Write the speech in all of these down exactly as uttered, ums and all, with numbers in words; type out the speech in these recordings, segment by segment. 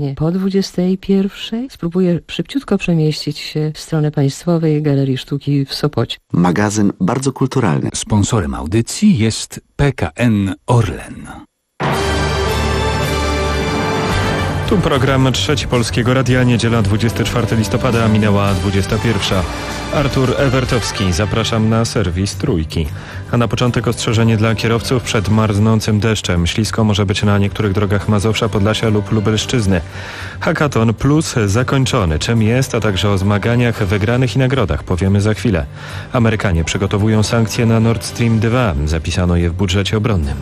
regularnie po dwudziestej pierwszej. Spróbuję szybciutko przemieścić się w stronę Państwowej Galerii Sztuki w Sopocie. Magazyn bardzo kulturalny. Sponsorem audycji jest P K N Orlen. Tu program Trzeci Polskiego Radia, niedziela dwudziestego czwartego listopada, minęła dwudziesta pierwsza. Artur Ewertowski, zapraszam na serwis Trójki. A na początek ostrzeżenie dla kierowców przed marznącym deszczem. Ślisko może być na niektórych drogach Mazowsza, Podlasia lub Lubelszczyzny. Hackathon Plus zakończony. Czym jest, a także o zmaganiach, wygranych i nagrodach powiemy za chwilę. Amerykanie przygotowują sankcje na Nord Stream dwa. Zapisano je w budżecie obronnym.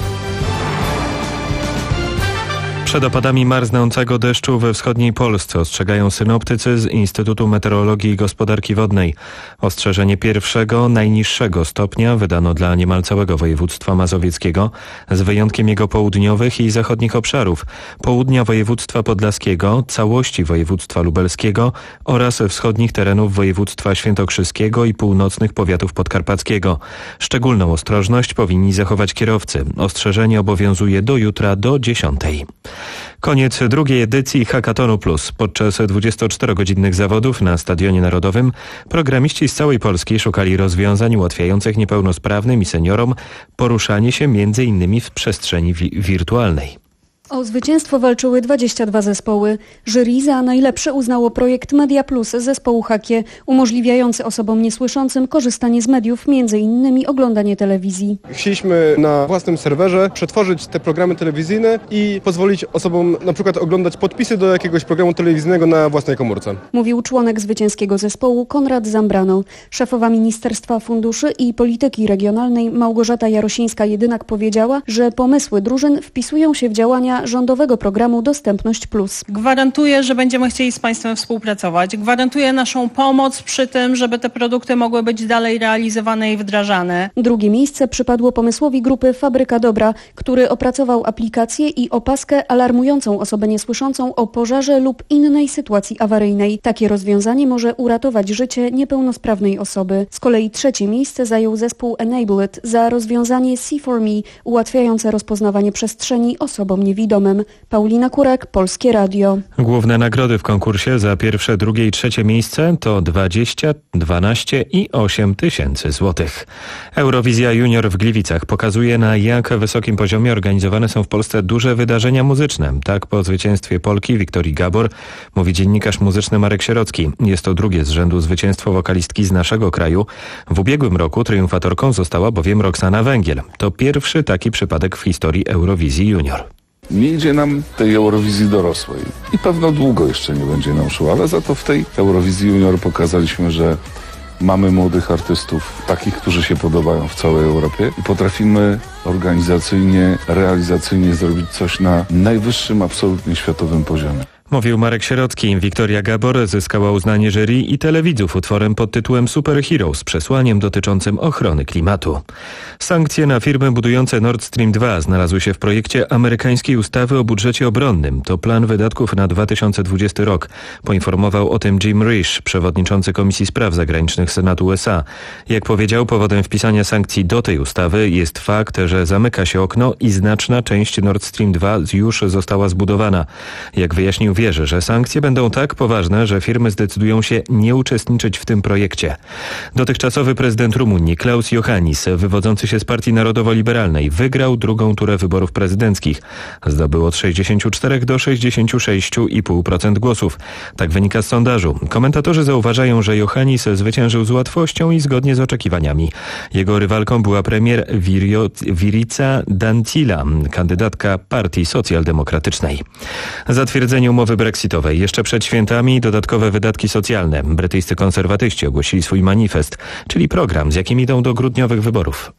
Przed opadami marznącego deszczu we wschodniej Polsce ostrzegają synoptycy z Instytutu Meteorologii i Gospodarki Wodnej. Ostrzeżenie pierwszego, najniższego stopnia wydano dla niemal całego województwa mazowieckiego, z wyjątkiem jego południowych i zachodnich obszarów, południa województwa podlaskiego, całości województwa lubelskiego oraz wschodnich terenów województwa świętokrzyskiego i północnych powiatów podkarpackiego. Szczególną ostrożność powinni zachować kierowcy. Ostrzeżenie obowiązuje do jutra do dziesiątej. Koniec drugiej edycji Hackathonu Plus. Podczas dwudziestoczterogodzinnych zawodów na Stadionie Narodowym programiści z całej Polski szukali rozwiązań ułatwiających niepełnosprawnym i seniorom poruszanie się między innymi w przestrzeni wi- wirtualnej. O zwycięstwo walczyły dwadzieścia dwa zespoły. Jury za najlepszy uznało projekt Media Plus zespołu Hakie, umożliwiający osobom niesłyszącym korzystanie z mediów, między innymi oglądanie telewizji. Chcieliśmy na własnym serwerze przetworzyć te programy telewizyjne i pozwolić osobom na przykład oglądać podpisy do jakiegoś programu telewizyjnego na własnej komórce. Mówił członek zwycięskiego zespołu Konrad Zambrano. Szefowa Ministerstwa Funduszy i Polityki Regionalnej Małgorzata Jarosińska-Jedynak powiedziała, że pomysły drużyn wpisują się w działania rządowego programu Dostępność Plus. Gwarantuję, że będziemy chcieli z Państwem współpracować. Gwarantuję naszą pomoc przy tym, żeby te produkty mogły być dalej realizowane i wdrażane. Drugie miejsce przypadło pomysłowi grupy Fabryka Dobra, który opracował aplikację i opaskę alarmującą osobę niesłyszącą o pożarze lub innej sytuacji awaryjnej. Takie rozwiązanie może uratować życie niepełnosprawnej osoby. Z kolei trzecie miejsce zajął zespół Enable It za rozwiązanie See for Me, ułatwiające rozpoznawanie przestrzeni osobom niewidomym. Paulina Kurek, Polskie Radio. Główne nagrody w konkursie za pierwsze, drugie i trzecie miejsce to dwadzieścia, dwanaście i osiem tysięcy złotych. Eurowizja Junior w Gliwicach pokazuje, na jak wysokim poziomie organizowane są w Polsce duże wydarzenia muzyczne. Tak po zwycięstwie Polki Wiktorii Gabor mówi dziennikarz muzyczny Marek Sierocki. Jest to drugie z rzędu zwycięstwo wokalistki z naszego kraju. W ubiegłym roku triumfatorką została bowiem Roxana Węgiel. To pierwszy taki przypadek w historii Eurowizji Junior. Nie idzie nam tej Eurowizji dorosłej i pewno długo jeszcze nie będzie nam szło, ale za to w tej Eurowizji Junior pokazaliśmy, że mamy młodych artystów, takich, którzy się podobają w całej Europie i potrafimy organizacyjnie, realizacyjnie zrobić coś na najwyższym, absolutnie światowym poziomie. Mówił Marek Sierocki. Wiktoria Gabor zyskała uznanie jury i telewidzów utworem pod tytułem Super Hero z przesłaniem dotyczącym ochrony klimatu. Sankcje na firmy budujące Nord Stream dwa znalazły się w projekcie amerykańskiej ustawy o budżecie obronnym. To plan wydatków na dwa tysiące dwudziesty rok. Poinformował o tym Jim Risch, przewodniczący Komisji Spraw Zagranicznych Senatu U S A. Jak powiedział, powodem wpisania sankcji do tej ustawy jest fakt, że zamyka się okno i znaczna część Nord Stream dwa już została zbudowana. Jak wyjaśnił, wierzy, że sankcje będą tak poważne, że firmy zdecydują się nie uczestniczyć w tym projekcie. Dotychczasowy prezydent Rumunii Klaus Iohannis, wywodzący się z Partii Narodowo-Liberalnej, wygrał drugą turę wyborów prezydenckich. Zdobył od sześćdziesięciu czterech do sześćdziesięciu sześciu i pół procent głosów. Tak wynika z sondażu. Komentatorzy zauważają, że Iohannis zwyciężył z łatwością i zgodnie z oczekiwaniami. Jego rywalką była premier Virio, Virica Dăncilă, kandydatka Partii Socjaldemokratycznej. Zatwierdzenie umowy brexitowej jeszcze przed świętami dodatkowe wydatki socjalne. Brytyjscy konserwatyści ogłosili swój manifest, czyli program, z jakim idą do grudniowych wyborów.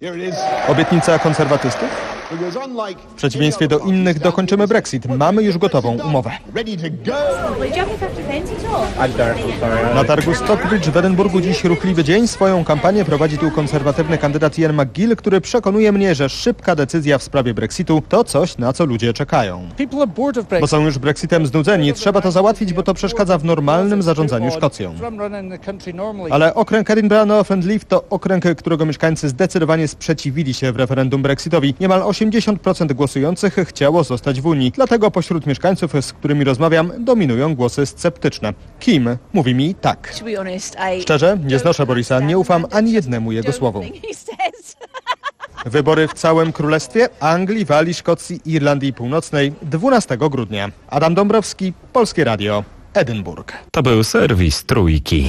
Obietnica konserwatystów? W przeciwieństwie do innych dokończymy Brexit. Mamy już gotową umowę. Na targu Stockbridge w Edynburgu dziś ruchliwy dzień. Swoją kampanię prowadzi tu konserwatywny kandydat Ian McGill, który przekonuje mnie, że szybka decyzja w sprawie Brexitu to coś, na co ludzie czekają. Bo są już Brexitem znudzeni. Trzeba to załatwić, bo to przeszkadza w normalnym zarządzaniu Szkocją. Ale okręg Edinburgh North and Leith to okręg, którego mieszkańcy zdecydowanie sprzeciwili się w referendum brexitowi. Niemal osiemdziesiąt procent głosujących chciało zostać w Unii. Dlatego pośród mieszkańców, z którymi rozmawiam, dominują głosy sceptyczne. Kim mówi mi tak. Szczerze, nie znoszę Borisa, nie ufam ani jednemu jego słowu. Wybory w całym Królestwie, Anglii, Walii, Szkocji i Irlandii Północnej dwunastego grudnia. Adam Dąbrowski, Polskie Radio, Edynburg. To był serwis Trójki.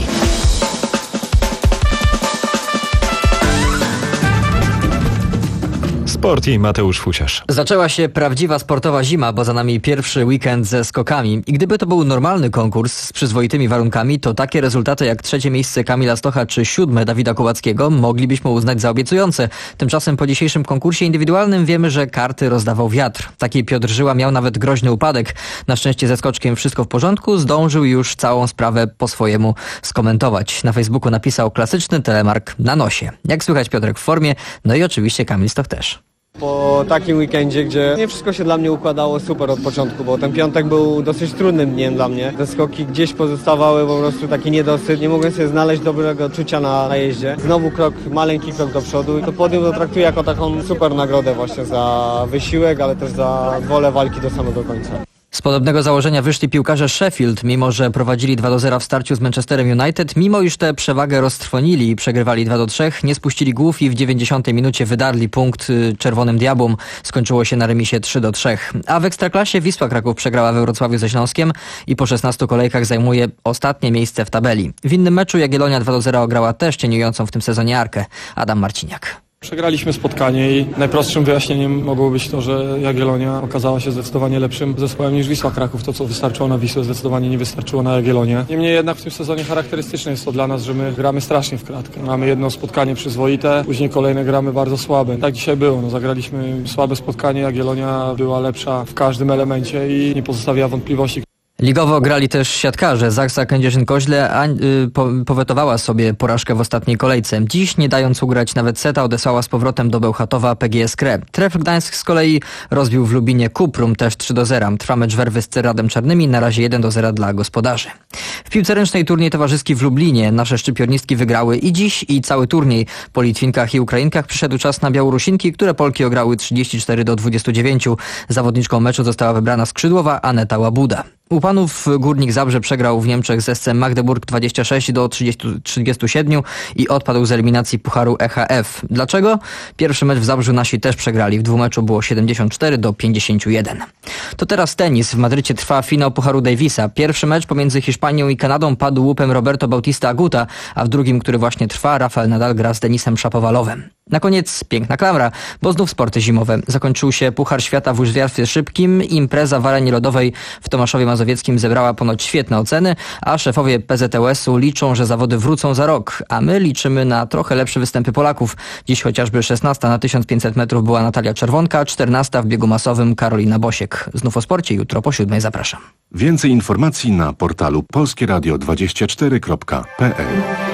Sport i Mateusz Fusiarz. Zaczęła się prawdziwa sportowa zima, bo za nami pierwszy weekend ze skokami. I gdyby to był normalny konkurs z przyzwoitymi warunkami, to takie rezultaty jak trzecie miejsce Kamila Stocha czy siódme Dawida Kubackiego moglibyśmy uznać za obiecujące. Tymczasem po dzisiejszym konkursie indywidualnym wiemy, że karty rozdawał wiatr. Taki Piotr Żyła miał nawet groźny upadek. Na szczęście ze skoczkiem wszystko w porządku, zdążył już całą sprawę po swojemu skomentować. Na Facebooku napisał klasyczny telemark na nosie. Jak słychać, Piotrek w formie, no i oczywiście Kamil Stoch też. Po takim weekendzie, gdzie nie wszystko się dla mnie układało super od początku, bo ten piątek był dosyć trudnym dniem dla mnie. Te skoki gdzieś pozostawały po prostu taki niedosyt, nie mogłem sobie znaleźć dobrego czucia na, na jeździe. Znowu krok, maleńki krok do przodu. To podium to traktuję jako taką super nagrodę właśnie za wysiłek, ale też za wolę walki do samego końca. Z podobnego założenia wyszli piłkarze Sheffield, mimo że prowadzili dwa do zera w starciu z Manchesterem United, mimo iż tę przewagę roztrwonili i przegrywali dwa do trzech, nie spuścili głów i w dziewięćdziesiątej minucie wydarli punkt Czerwonym Diabłom. Skończyło się na remisie trzy do trzech. A w Ekstraklasie Wisła Kraków przegrała we Wrocławiu ze Śląskiem i po szesnastu kolejkach zajmuje ostatnie miejsce w tabeli. W innym meczu Jagiellonia dwa do zera ograła też cieniującą w tym sezonie Arkę. Adam Marciniak. Przegraliśmy spotkanie i najprostszym wyjaśnieniem mogło być to, że Jagiellonia okazała się zdecydowanie lepszym zespołem niż Wisła Kraków. To, co wystarczyło na Wisłę, zdecydowanie nie wystarczyło na Jagiellonię. Niemniej jednak w tym sezonie charakterystyczne jest to dla nas, że my gramy strasznie w kratkę. Mamy jedno spotkanie przyzwoite, później kolejne gramy bardzo słabe. Tak dzisiaj było. No, zagraliśmy słabe spotkanie, Jagiellonia była lepsza w każdym elemencie i nie pozostawiała wątpliwości. Ligowo grali też siatkarze. Zaksa Kędzierzyn-Koźle a, y, po, powetowała sobie porażkę w ostatniej kolejce. Dziś, nie dając ugrać nawet seta, odesłała z powrotem do Bełchatowa P G S Krę. Trefl Gdańsk z kolei rozbił w Lubinie Kuprum też trzy do zera. Trwa mecz Werwy z Ceradem Czarnymi, na razie jeden do zera dla gospodarzy. W piłce ręcznej turniej towarzyski w Lublinie. Nasze szczypiornistki wygrały i dziś, i cały turniej. Po Litwinkach i Ukrainkach przyszedł czas na Białorusinki, które Polki ograły trzydzieści cztery do dwudziestu dziewięciu. Zawodniczką meczu została wybrana skrzydłowa Aneta Łabuda. U panów Górnik Zabrze przegrał w Niemczech z S C Magdeburg dwadzieścia sześć do trzydziestu siedmiu i odpadł z eliminacji Pucharu E H F. Dlaczego? Pierwszy mecz w Zabrzu nasi też przegrali. W dwumeczu było siedemdziesiąt cztery do pięćdziesięciu jeden. To teraz tenis. W Madrycie trwa finał Pucharu Davisa. Pierwszy mecz pomiędzy Hiszpanią i Kanadą padł łupem Roberto Bautista Aguta, a w drugim, który właśnie trwa, Rafael Nadal gra z Denisem Szapowalowem. Na koniec piękna klamra, bo znów sporty zimowe. Zakończył się Puchar Świata w łyżwiarstwie szybkim. Impreza w arenie lodowej w Tomaszowie Mazowieckim zebrała ponoć świetne oceny, a szefowie P Z T U S-u liczą, że zawody wrócą za rok, a my liczymy na trochę lepsze występy Polaków. Dziś chociażby szesnasta na tysiąc pięćset metrów była Natalia Czerwonka, czternasta w biegu masowym Karolina Bosiek. Znów o sporcie jutro po siódmej zapraszam. Więcej informacji na portalu polskie radio dwadzieścia cztery kropka p l.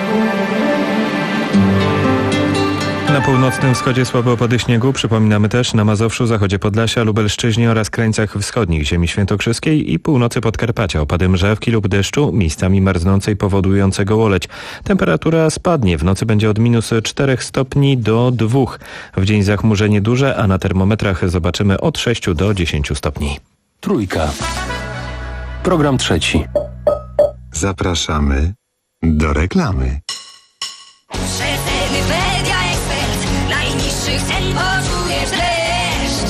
Na północnym wschodzie słabe opady śniegu, przypominamy też na Mazowszu, zachodzie Podlasia, Lubelszczyźnie oraz krańcach wschodnich ziemi świętokrzyskiej i północy Podkarpacia. Opady mrzawki lub deszczu, miejscami marznącej powodującego łoleć. Temperatura spadnie, w nocy będzie od minus czterech stopni do dwóch. W dzień zachmurzenie duże, a na termometrach zobaczymy od sześciu do dziesięciu stopni. Trójka. Program trzeci. Zapraszamy do reklamy. Najniższych cen poczujesz dreszcz.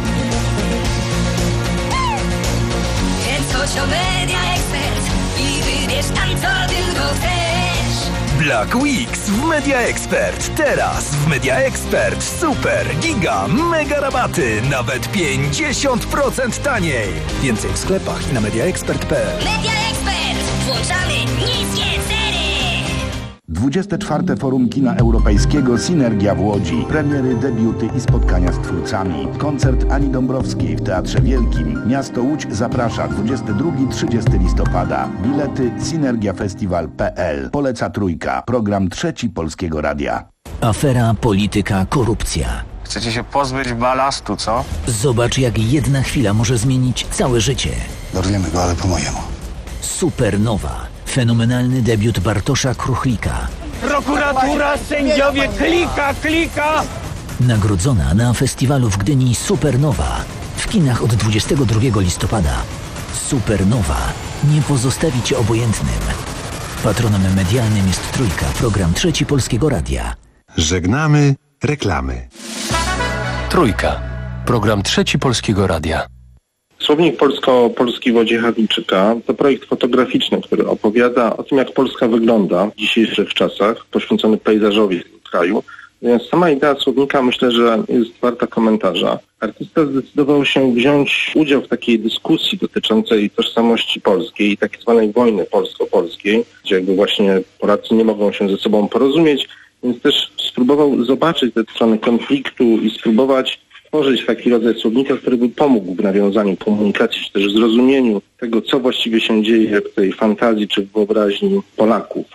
Kręć o Media Expert i wybierz tam, co tylko chcesz. Black Weeks w Media Expert. Teraz w Media Expert super, giga, mega rabaty. Nawet pięćdziesiąt procent taniej. Więcej w sklepach i na mediaexpert kropka p l. Media Expert. Włączamy niskie ceny. dwudzieste czwarte Forum Kina Europejskiego Synergia w Łodzi. Premiery, debiuty i spotkania z twórcami. Koncert Ani Dąbrowskiej w Teatrze Wielkim. Miasto Łódź zaprasza dwudziestego drugiego do trzydziestego listopada. Bilety synergiafestiwal kropka p l. Poleca Trójka. Program trzeci Polskiego Radia. Afera, polityka, korupcja. Chcecie się pozbyć balastu, co? Zobacz, jak jedna chwila może zmienić całe życie. Dorwiemy go, ale po mojemu. Supernowa. Fenomenalny debiut Bartosza Kruchlika. Prokuratura, sędziowie, klika, klika! Nagrodzona na festiwalu w Gdyni Supernowa. W kinach od dwudziestego drugiego listopada. Supernowa. Nie pozostawi cię obojętnym. Patronem medialnym jest Trójka, program Trzeci Polskiego Radia. Żegnamy reklamy. Trójka. Program Trzeci Polskiego Radia. Słownik polsko-polski Wojciecha Wilczyka to projekt fotograficzny, który opowiada o tym, jak Polska wygląda w dzisiejszych czasach, poświęcony pejzażowi tego kraju. Więc sama idea słownika myślę, że jest warta komentarza. Artysta zdecydował się wziąć udział w takiej dyskusji dotyczącej tożsamości polskiej i tak zwanej wojny polsko-polskiej, gdzie jakby właśnie Polacy nie mogą się ze sobą porozumieć, więc też spróbował zobaczyć te strony konfliktu i spróbować tworzyć taki rodzaj słownika, który by pomógł w nawiązaniu komunikacji, czy też w zrozumieniu tego, co właściwie się dzieje w tej fantazji czy w wyobraźni Polaków.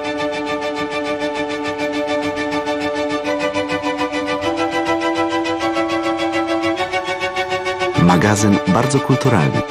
Magazyn bardzo kulturalny.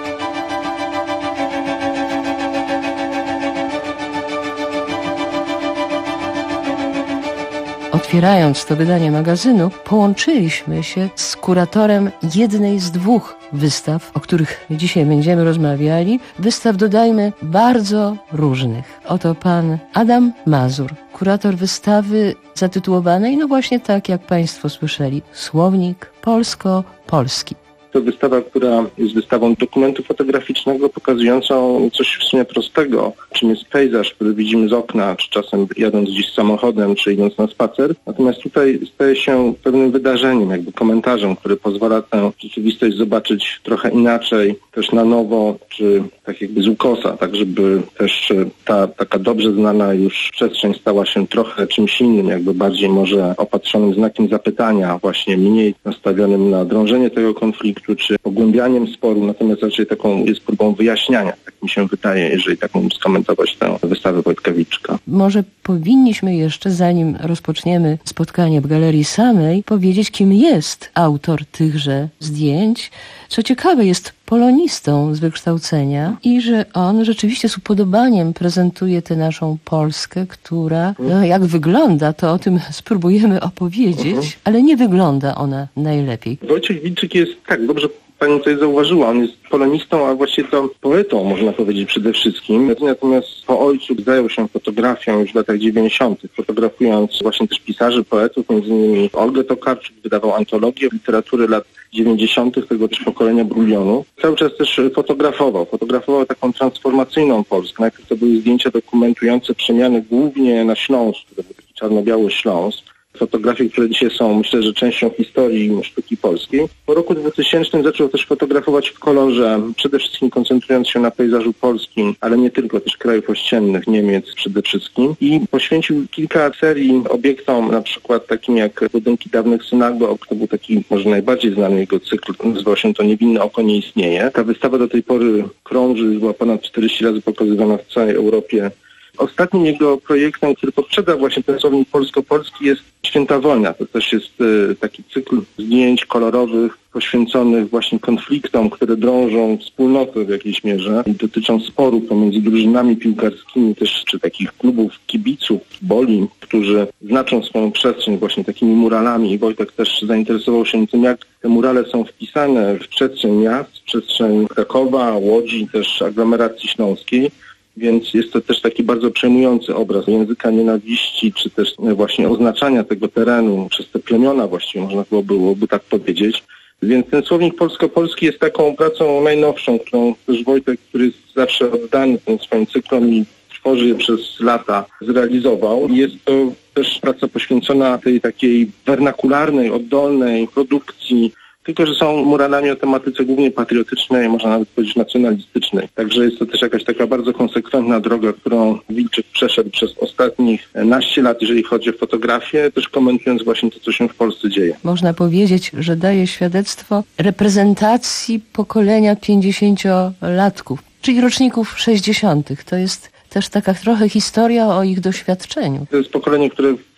Otwierając to wydanie magazynu, połączyliśmy się z kuratorem jednej z dwóch wystaw, o których dzisiaj będziemy rozmawiali. Wystaw, dodajmy, bardzo różnych. Oto pan Adam Mazur, kurator wystawy zatytułowanej, no właśnie tak jak państwo słyszeli, Słownik polsko-polski. To wystawa, która jest wystawą dokumentu fotograficznego pokazującą coś w sumie prostego, czym jest pejzaż, który widzimy z okna, czy czasem jadąc gdzieś samochodem, czy idąc na spacer. Natomiast tutaj staje się pewnym wydarzeniem, jakby komentarzem, który pozwala tę rzeczywistość zobaczyć trochę inaczej, też na nowo, czy tak jakby z ukosa, tak żeby też ta taka dobrze znana już przestrzeń stała się trochę czymś innym, jakby bardziej może opatrzonym znakiem zapytania, właśnie mniej nastawionym na drążenie tego konfliktu, czy pogłębianiem sporu, natomiast raczej taką jest próbą wyjaśniania, tak mi się wydaje, jeżeli tak mógłbym skomentować tę wystawę Wojtka Wilczyka. Może powinniśmy jeszcze, zanim rozpoczniemy spotkanie w galerii samej, powiedzieć, kim jest autor tychże zdjęć. Co ciekawe, jest polonistą z wykształcenia i że on rzeczywiście z upodobaniem prezentuje tę naszą Polskę, która, no jak wygląda, to o tym spróbujemy opowiedzieć, ale nie wygląda ona najlepiej. Wojciech Wilczyk jest, tak, dobrze pani tutaj zauważyła, on jest polonistą, a właściwie to poetą, można powiedzieć, przede wszystkim. Natomiast po ojcu zajął się fotografią już w latach dziewięćdziesiątych, fotografując właśnie też pisarzy, poetów, między innymi Olgę Tokarczuk, wydawał antologię literatury lat dziewięćdziesiątych tego też pokolenia Brulionu. Cały czas też fotografował. Fotografował taką transformacyjną Polskę. Najpierw to były zdjęcia dokumentujące przemiany głównie na Śląsku. To był taki czarno-biały Śląsk. Fotografie, które dzisiaj są, myślę, że częścią historii sztuki polskiej. Po roku dwutysięcznym zaczął też fotografować w kolorze, przede wszystkim koncentrując się na pejzażu polskim, ale nie tylko, też krajów ościennych, Niemiec przede wszystkim. I poświęcił kilka serii obiektom, na przykład takim jak budynki dawnych synagog. To był taki może najbardziej znany jego cykl, nazywał się to Niewinne oko nie istnieje. Ta wystawa do tej pory krąży, była ponad czterdzieści razy pokazywana w całej Europie. Ostatnim jego projektem, który poprzedza właśnie ten słownik polsko-polski, jest Święta Wojna. To też jest y, taki cykl zdjęć kolorowych poświęconych właśnie konfliktom, które drążą wspólnotę w jakiejś mierze i dotyczą sporu pomiędzy drużynami piłkarskimi też, czy takich klubów kibiców, boli, którzy znaczą swoją przestrzeń właśnie takimi muralami. I Wojtek też zainteresował się tym, jak te murale są wpisane w przestrzeń miast, w przestrzeń Krakowa, Łodzi, też aglomeracji śląskiej. Więc jest to też taki bardzo przejmujący obraz języka nienawiści, czy też właśnie oznaczania tego terenu przez te plemiona właściwie, można byłoby tak powiedzieć. Więc ten słownik polsko-polski jest taką pracą najnowszą, którą też Wojtek, który jest zawsze oddany tym swoim cyklom i tworzy je przez lata, zrealizował. Jest to też praca poświęcona tej takiej wernakularnej, oddolnej produkcji, tylko że są muralami o tematyce głównie patriotycznej, można nawet powiedzieć nacjonalistycznej. Także jest to też jakaś taka bardzo konsekwentna droga, którą Wilczyk przeszedł przez ostatnich naście lat, jeżeli chodzi o fotografię, też komentując właśnie to, co się w Polsce dzieje. Można powiedzieć, że daje świadectwo reprezentacji pokolenia pięćdziesięciolatków, czyli roczników sześćdziesiątych. To jest też taka trochę historia o ich doświadczeniu. To jest pokolenie, które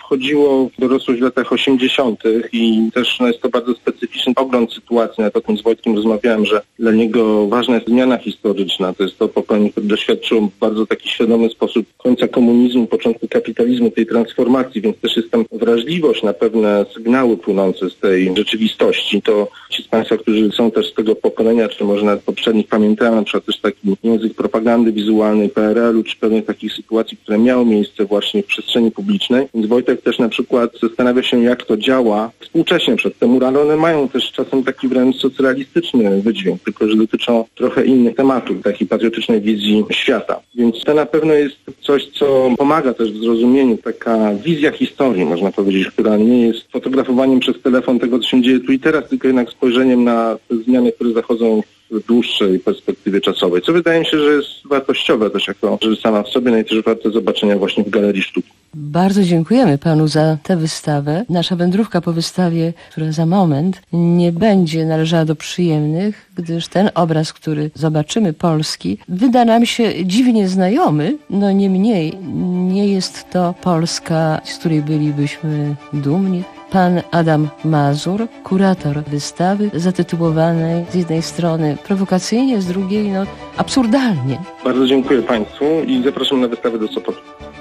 wchodziło w dorosłość w latach osiemdziesiątych i też no, jest to bardzo specyficzny ogląd sytuacji. Nawet o tym z Wojtkiem rozmawiałem, że dla niego ważna jest zmiana historyczna. To jest to pokolenie, które doświadczyło w bardzo taki świadomy sposób końca komunizmu, początku kapitalizmu, tej transformacji, więc też jest tam wrażliwość na pewne sygnały płynące z tej rzeczywistości. To ci z Państwa, którzy są też z tego pokolenia, czy może nawet poprzednich pamiętają, na przykład też taki język propagandy wizualnej P R L u, czy pewnych takich sytuacji, które miały miejsce właśnie w przestrzeni publicznej. Więc Wojtek też na przykład zastanawia się, jak to działa współcześnie przed tym, ale one mają też czasem taki wręcz socrealistyczny wydźwięk, tylko że dotyczą trochę innych tematów, takiej patriotycznej wizji świata. Więc to na pewno jest coś, co pomaga też w zrozumieniu, taka wizja historii, można powiedzieć, która nie jest fotografowaniem przez telefon tego, co się dzieje tu i teraz, tylko jednak spojrzeniem na te zmiany, które zachodzą w dłuższej perspektywie czasowej, co wydaje mi się, że jest wartościowe też jako rzecz sama w sobie, no i też warte zobaczenia właśnie w Galerii Sztuki. Bardzo dziękujemy panu za tę wystawę. Nasza wędrówka po wystawie, która za moment nie będzie należała do przyjemnych, gdyż ten obraz, który zobaczymy, polski, wyda nam się dziwnie znajomy, no niemniej nie jest to Polska, z której bylibyśmy dumni. Pan Adam Mazur, kurator wystawy zatytułowanej z jednej strony prowokacyjnie, z drugiej no absurdalnie. Bardzo dziękuję Państwu i zapraszam na wystawę do Sopotu.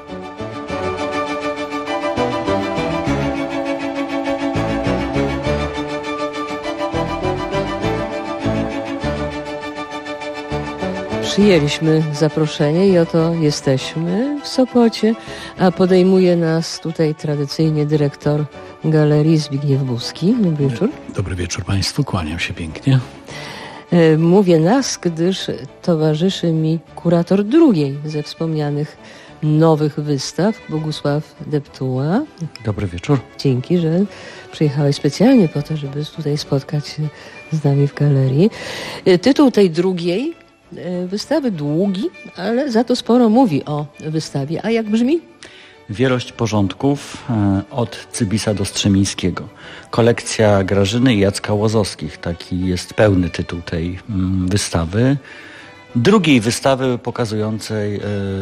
Przyjęliśmy zaproszenie i oto jesteśmy w Sopocie, a podejmuje nas tutaj tradycyjnie dyrektor Galerii Zbigniew Buski. Dobry wieczór. Dobry wieczór Państwu, kłaniam się pięknie. Mówię nas, gdyż towarzyszy mi kurator drugiej ze wspomnianych nowych wystaw, Bogusław Deptuła. Dobry wieczór. Dzięki, że przyjechałeś specjalnie po to, żeby tutaj spotkać się z nami w galerii. Tytuł tej drugiej wystawy długi, ale za to sporo mówi o wystawie. A jak brzmi? Wielość porządków od Cybisa do Strzemińskiego. Kolekcja Grażyny i Jacka Łozowskich. Taki jest pełny tytuł tej wystawy. Drugiej wystawy pokazującej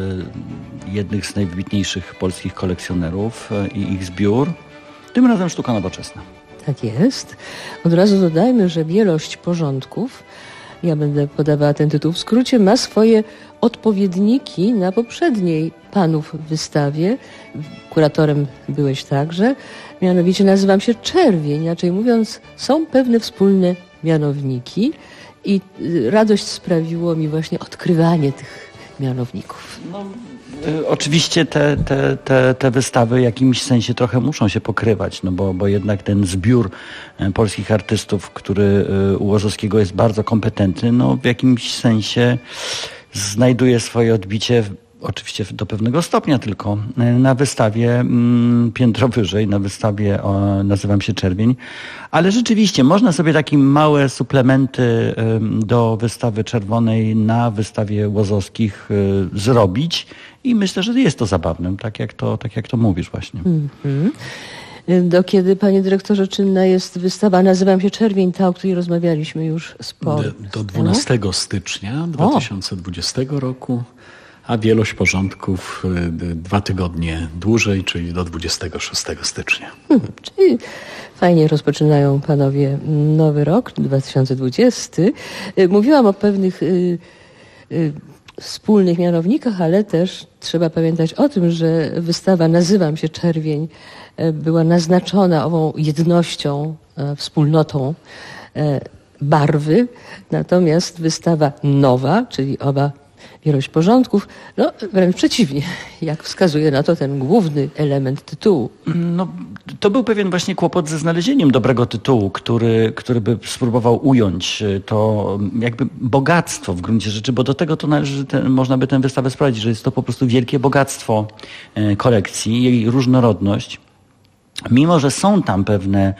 jednych z najwybitniejszych polskich kolekcjonerów i ich zbiór. Tym razem sztuka nowoczesna. Tak jest. Od razu dodajmy, że wielość porządków, ja będę podawała ten tytuł w skrócie, ma swoje odpowiedniki na poprzedniej panów wystawie. Kuratorem byłeś także. Mianowicie nazywam się Czerwień. Inaczej mówiąc, są pewne wspólne mianowniki i radość sprawiło mi właśnie odkrywanie tych mianowników. No, y, oczywiście te, te, te, te wystawy w jakimś sensie trochę muszą się pokrywać, no bo, bo jednak ten zbiór y, polskich artystów, który y, u Łozowskiego jest bardzo kompetentny, no w jakimś sensie znajduje swoje odbicie w, oczywiście do pewnego stopnia tylko na wystawie mm, piętro wyżej, na wystawie o, nazywam się Czerwień, ale rzeczywiście można sobie takie małe suplementy y, do wystawy czerwonej na wystawie Łozowskich y, zrobić i myślę, że jest to zabawne, tak jak to, tak jak to mówisz właśnie. Mm-hmm. Do kiedy, panie dyrektorze, czynna jest wystawa Nazywam się Czerwień, ta, o której rozmawialiśmy już sporo. Do dwunastego stycznia dwa tysiące dwudziestego roku. A wielość porządków dwa tygodnie dłużej, czyli do dwudziestego szóstego stycznia. Hmm, czyli fajnie rozpoczynają panowie nowy rok, dwa tysiące dwudziesty. Mówiłam o pewnych y, y, wspólnych mianownikach, ale też trzeba pamiętać o tym, że wystawa Nazywam się Czerwień była naznaczona ową jednością, wspólnotą barwy, natomiast wystawa nowa, czyli oba wielość porządków, no wręcz przeciwnie, jak wskazuje na to ten główny element tytułu. No, to był pewien właśnie kłopot ze znalezieniem dobrego tytułu, który, który by spróbował ująć to jakby bogactwo w gruncie rzeczy, bo do tego to należy, ten, można by tę wystawę sprawdzić, że jest to po prostu wielkie bogactwo kolekcji, jej różnorodność. Mimo że są tam pewne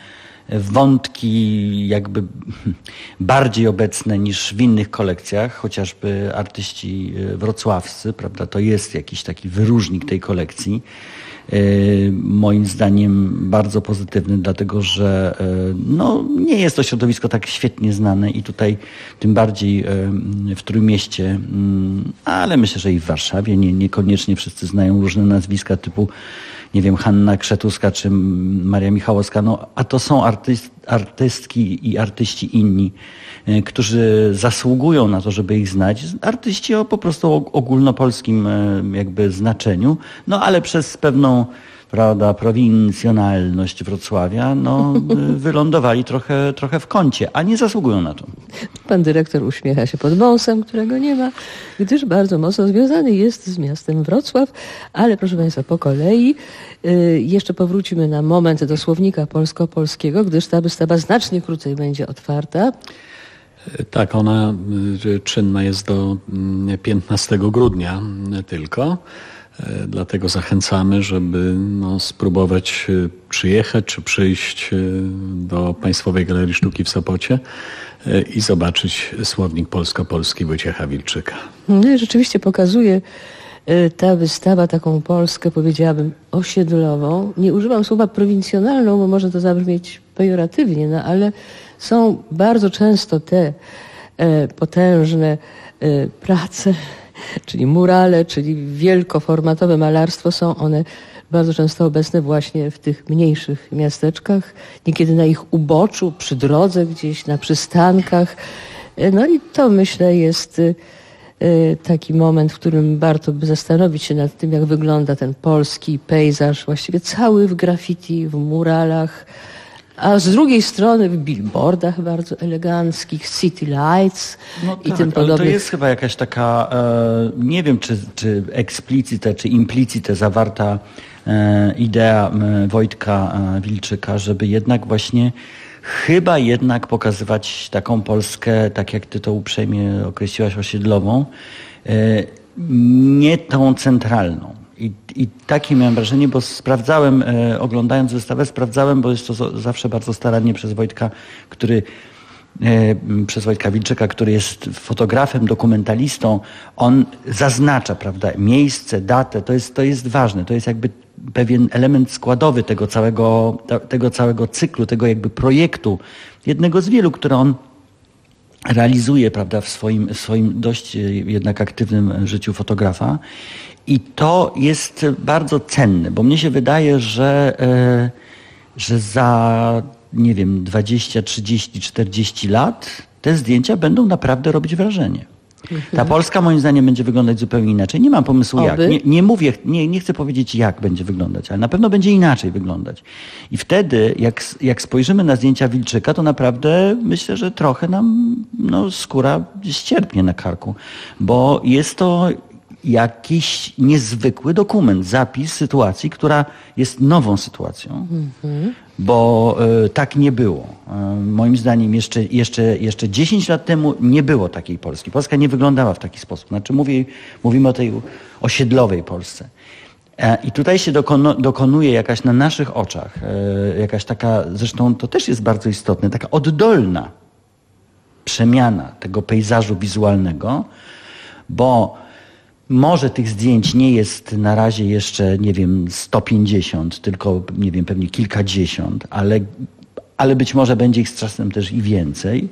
wątki jakby bardziej obecne niż w innych kolekcjach, chociażby artyści wrocławscy, prawda, to jest jakiś taki wyróżnik tej kolekcji. moim zdaniem bardzo pozytywny, dlatego że no, nie jest to środowisko tak świetnie znane i tutaj tym bardziej w Trójmieście, ale myślę, że i w Warszawie nie, niekoniecznie wszyscy znają różne nazwiska typu, nie wiem, Hanna Krzetuska czy Maria Michałowska, no, a to są artyst, artystki i artyści inni, którzy zasługują na to, żeby ich znać. Artyści o po prostu ogólnopolskim jakby znaczeniu, no ale przez pewną, prawda, prowincjonalność Wrocławia, no wylądowali trochę, trochę w kącie, a nie zasługują na to. Pan dyrektor uśmiecha się pod wąsem, którego nie ma, gdyż bardzo mocno związany jest z miastem Wrocław, ale proszę Państwa, po kolei yy, jeszcze powrócimy na moment do słownika polsko-polskiego, gdyż ta wystawa znacznie krócej będzie otwarta. Tak, ona czynna jest do piętnastego grudnia tylko. Dlatego zachęcamy, żeby no, spróbować przyjechać czy przyjść do Państwowej Galerii Sztuki w Sopocie i zobaczyć słownik polsko-polski Wojciecha Wilczyka. No i rzeczywiście pokazuje ta wystawa taką Polskę, powiedziałabym, osiedlową. Nie używam słowa prowincjonalną, bo może to zabrzmieć pejoratywnie, no ale są bardzo często te e, potężne e, prace, czyli murale, czyli wielkoformatowe malarstwo, są one bardzo często obecne właśnie w tych mniejszych miasteczkach, niekiedy na ich uboczu, przy drodze gdzieś, na przystankach. No i to, myślę, jest taki moment, w którym warto by zastanowić się nad tym, jak wygląda ten polski pejzaż, właściwie cały w graffiti, w muralach, a z drugiej strony w billboardach bardzo eleganckich, city lights no i tak, tym podobnych. Ale to jest chyba jakaś taka, e, nie wiem czy, czy explicite, czy implicite zawarta e, idea e, Wojtka e, Wilczyka, żeby jednak właśnie chyba jednak pokazywać taką Polskę, tak jak ty to uprzejmie określiłaś, osiedlową, e, nie tą centralną. I, I takie miałem wrażenie, bo sprawdzałem, e, oglądając wystawę, sprawdzałem, bo jest to z, zawsze bardzo starannie przez Wojtka, który e, przez Wojtka Wilczyka, który jest fotografem, dokumentalistą, on zaznacza, prawda, miejsce, datę, to jest, to jest ważne, to jest jakby pewien element składowy tego całego, tego całego cyklu, tego jakby projektu, jednego z wielu, które on realizuje, prawda, w swoim, w swoim dość jednak aktywnym życiu fotografa. I to jest bardzo cenne, bo mnie się wydaje, że, e, że za, nie wiem, dwadzieścia, trzydzieści, czterdzieści lat te zdjęcia będą naprawdę robić wrażenie. Ta Polska moim zdaniem będzie wyglądać zupełnie inaczej. Nie mam pomysłu Oby. jak. Nie, nie mówię, nie, nie chcę powiedzieć jak będzie wyglądać, ale na pewno będzie inaczej wyglądać. I wtedy jak, jak spojrzymy na zdjęcia Wilczyka, to naprawdę myślę, że trochę nam no, skóra ścierpnie na karku, bo jest to jakiś niezwykły dokument, zapis sytuacji, która jest nową sytuacją, mhm. bo y, tak nie było. Y, moim zdaniem jeszcze, jeszcze, jeszcze dziesięć lat temu nie było takiej Polski. Polska nie wyglądała w taki sposób. Znaczy mówię, mówimy o tej osiedlowej Polsce. E, I tutaj się dokono, dokonuje jakaś na naszych oczach, y, jakaś taka, zresztą to też jest bardzo istotne, taka oddolna przemiana tego pejzażu wizualnego, bo może tych zdjęć nie jest na razie jeszcze, nie wiem, sto pięćdziesiąt, tylko, nie wiem, pewnie kilkadziesiąt, ale, ale być może będzie ich z czasem też i więcej.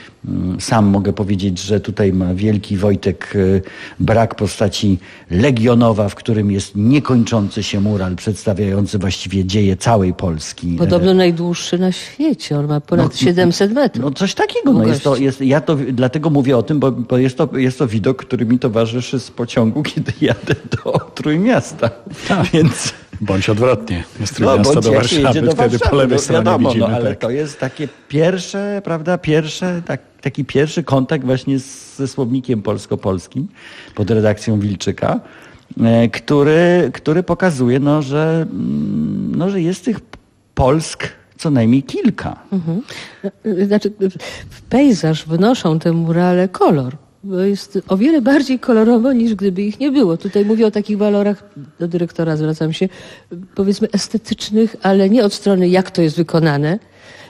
Sam mogę powiedzieć, że tutaj ma wielki Wojtek brak postaci Legionowa, w którym jest niekończący się mural przedstawiający właściwie dzieje całej Polski. Podobno najdłuższy na świecie, on ma ponad no, siedemset metrów. No coś takiego. No jest to, jest, ja to dlatego mówię o tym, bo, bo jest, to, jest to widok, który mi towarzyszy z pociągu, kiedy jadę do Trójmiasta. Tak. Więc... Bądź odwrotnie. Z Trójmiasta no, do Warszawy, do wtedy Warszawy, po lewej no, stronie wiadomo, widzimy. No, ale tak. to jest takie pierwsze, prawda, pierwsze, tak, taki pierwszy kontakt właśnie z, ze słownikiem polsko-polskim pod redakcją Wilczyka, e, który, który pokazuje, no, że, no, że jest tych Polsk co najmniej kilka. Mhm. Znaczy, w pejzaż wnoszą te murale kolor. Bo jest o wiele bardziej kolorowo, niż gdyby ich nie było. Tutaj mówię o takich walorach, do dyrektora zwracam się, powiedzmy estetycznych, ale nie od strony jak to jest wykonane,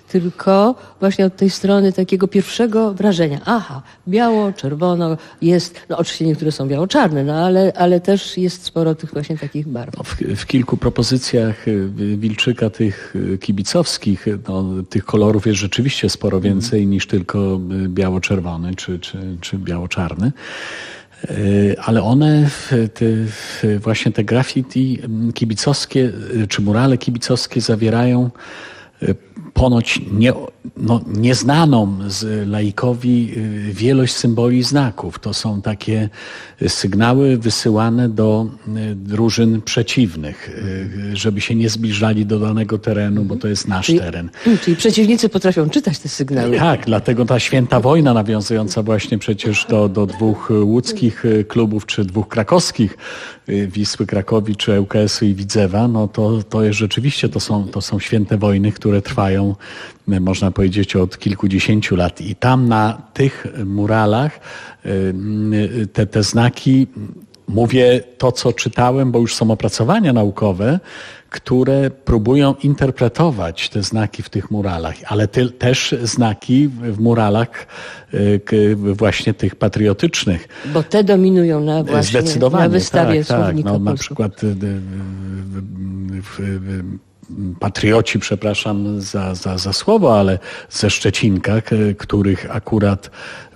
tylko właśnie od tej strony takiego pierwszego wrażenia. Aha, biało, czerwono jest, no oczywiście niektóre są biało-czarne, no ale, ale też jest sporo tych właśnie takich barw. W, w kilku propozycjach Wilczyka, tych kibicowskich, no, tych kolorów jest rzeczywiście sporo więcej mm. niż tylko biało-czerwony czy, czy, czy biało-czarny. Ale one, te, właśnie te graffiti kibicowskie, czy murale kibicowskie zawierają ponoć nie, no, nieznaną z laikowi wielość symboli i znaków. To są takie sygnały wysyłane do drużyn przeciwnych, żeby się nie zbliżali do danego terenu, bo to jest nasz czyli, teren. Czyli przeciwnicy potrafią czytać te sygnały. Tak, dlatego ta święta wojna nawiązująca właśnie przecież do, do dwóch łódzkich klubów, czy dwóch krakowskich, Wisły Krakowi, czy L K S-u i Widzewa, no to, to jest rzeczywiście, to są, to są święte wojny, które trwają, można powiedzieć, od kilkudziesięciu lat. I tam na tych muralach te, te znaki, mówię to, co czytałem, bo już są opracowania naukowe, które próbują interpretować te znaki w tych muralach, ale ty, też znaki w muralach y, właśnie tych patriotycznych. Bo te dominują na właśnie na wystawie tak, Słownika tak. No, na przykład y, y, y, y, y, patrioci, przepraszam za, za, za słowo, ale ze Szczecinka, których akurat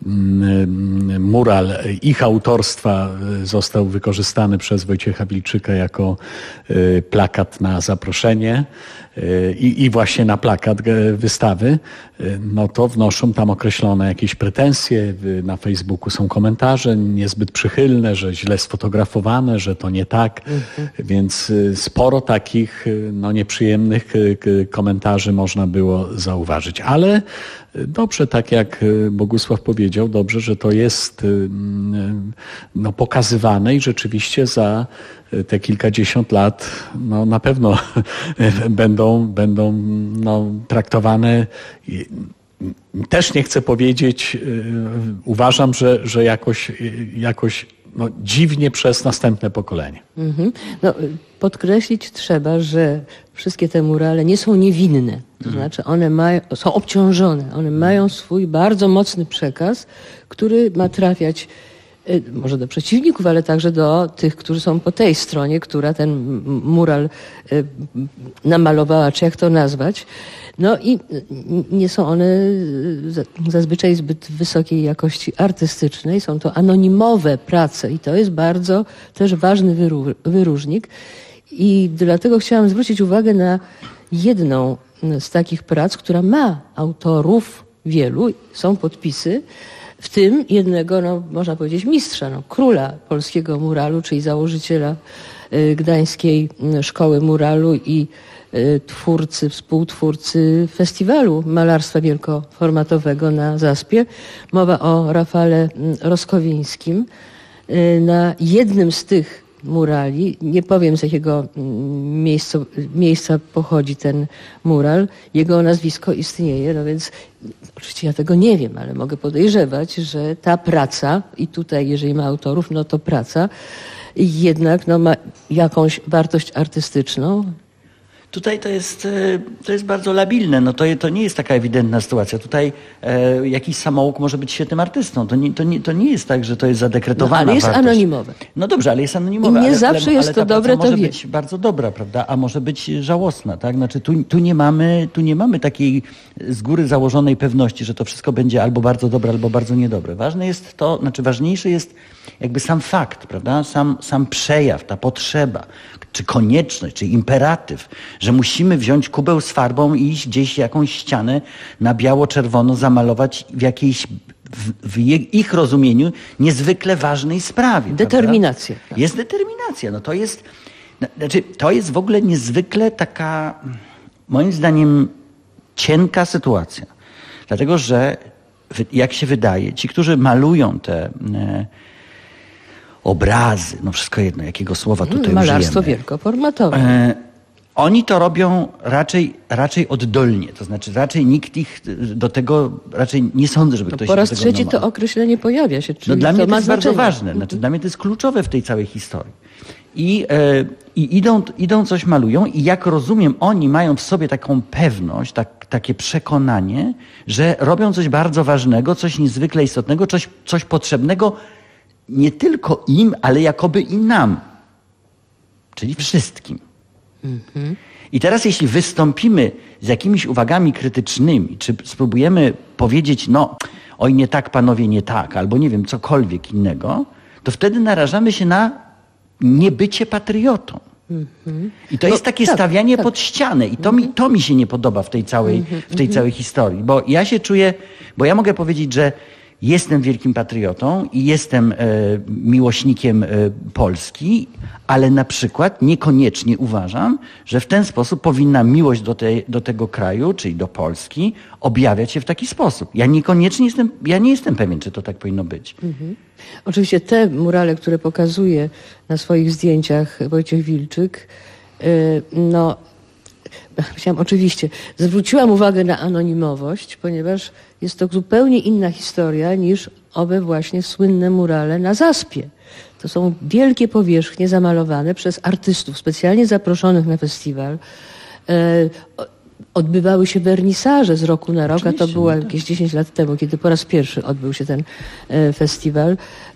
mural ich autorstwa został wykorzystany przez Wojciecha Wilczyka jako plakat na zaproszenie i, i właśnie na plakat wystawy, no to wnoszą tam określone jakieś pretensje. Na Facebooku są komentarze niezbyt przychylne, że źle sfotografowane, że to nie tak. Mhm. Więc sporo takich no, nieprzyjemnych komentarzy można było zauważyć. Ale dobrze, tak jak Bogusław powiedział, dobrze, że to jest no, pokazywane i rzeczywiście za te kilkadziesiąt lat no, na pewno będą, będą no, traktowane. Też nie chcę powiedzieć, uważam, że, że jakoś, jakoś no, dziwnie przez następne pokolenie. Mhm. No, podkreślić trzeba, że wszystkie te murale nie są niewinne. To znaczy one mają, są obciążone. One mają swój bardzo mocny przekaz, który ma trafiać może do przeciwników, ale także do tych, którzy są po tej stronie, która ten mural namalowała, czy jak to nazwać. No i nie są one zazwyczaj zbyt wysokiej jakości artystycznej. Są to anonimowe prace i to jest bardzo też ważny wyróżnik. I dlatego chciałam zwrócić uwagę na jedną z takich prac, która ma autorów wielu, są podpisy, w tym jednego, no, można powiedzieć, mistrza, no, króla polskiego muralu, czyli założyciela y, Gdańskiej Szkoły Muralu i y, twórcy, współtwórcy festiwalu malarstwa wielkoformatowego na Zaspie. Mowa o Rafale Roskowińskim. Y, na jednym z tych murali, nie powiem z jakiego miejsca, miejsca pochodzi ten mural, jego nazwisko istnieje, no więc oczywiście ja tego nie wiem, ale mogę podejrzewać, że ta praca, i tutaj jeżeli ma autorów, no to praca jednak no, ma jakąś wartość artystyczną. Tutaj to jest, to jest bardzo labilne. No to, to nie jest taka ewidentna sytuacja. Tutaj e, jakiś samouk może być świetnym artystą. To nie, to, nie, to nie jest tak, że to jest zadekretowana no, ale jest wartość. anonimowe. No dobrze, ale jest anonimowe. I nie ale, zawsze ale, jest ale to dobre, to może wie. być bardzo dobra, prawda? A może być żałosna, tak? Znaczy tu, tu, nie mamy, tu nie mamy takiej z góry założonej pewności, że to wszystko będzie albo bardzo dobre, albo bardzo niedobre. Ważne jest to, znaczy ważniejszy jest jakby sam fakt, prawda? Sam, sam przejaw, ta potrzeba, czy konieczność, czy imperatyw, że musimy wziąć kubeł z farbą i iść gdzieś jakąś ścianę na biało-czerwono zamalować w jakiejś, w, w ich rozumieniu, niezwykle ważnej sprawie. Determinacja. Prawda? Jest determinacja. No to jest, znaczy, to jest w ogóle niezwykle taka, moim zdaniem, cienka sytuacja. Dlatego, że jak się wydaje, ci, którzy malują te e, obrazy, no wszystko jedno, jakiego słowa tutaj użyjemy. Malarstwo wielkoformatowe. E, oni to robią raczej, raczej oddolnie, to znaczy raczej nikt ich do tego, raczej nie sądzę, żeby no ktoś po raz do tego trzeci namawiał. to określenie pojawia się. Czyli no dla to mnie ma to jest znaczenie. bardzo ważne, znaczy dla mnie to jest kluczowe w tej całej historii. I, e, i idą, idą coś malują i jak rozumiem, oni mają w sobie taką pewność, tak, takie przekonanie, że robią coś bardzo ważnego, coś niezwykle istotnego, coś, coś potrzebnego nie tylko im, ale jakoby i nam. Czyli wszystkim. Mhm. I teraz jeśli wystąpimy z jakimiś uwagami krytycznymi, czy spróbujemy powiedzieć, no oj nie tak panowie, nie tak, albo nie wiem, cokolwiek innego, to wtedy narażamy się na niebycie patriotą. Mhm. I to no, jest takie tak, stawianie tak. pod ścianę i to, mhm. mi, to mi się nie podoba w tej całej, mhm. w tej całej historii, bo ja się czuję, bo ja mogę powiedzieć, że jestem wielkim patriotą i jestem e, miłośnikiem e, Polski, ale na przykład niekoniecznie uważam, że w ten sposób powinna miłość do, tej, do tego kraju, czyli do Polski, objawiać się w taki sposób. Ja niekoniecznie jestem, ja nie jestem pewien, czy to tak powinno być. Mhm. Oczywiście te murale, które pokazuje na swoich zdjęciach Wojciech Wilczyk, y, no chciałam, oczywiście, zwróciłam uwagę na anonimowość, ponieważ jest to zupełnie inna historia niż owe właśnie słynne murale na Zaspie. To są wielkie powierzchnie zamalowane przez artystów specjalnie zaproszonych na festiwal. E, odbywały się wernisaże z roku na rok, oczywiście, a to było jakieś dziesięć lat temu, kiedy po raz pierwszy odbył się ten e, festiwal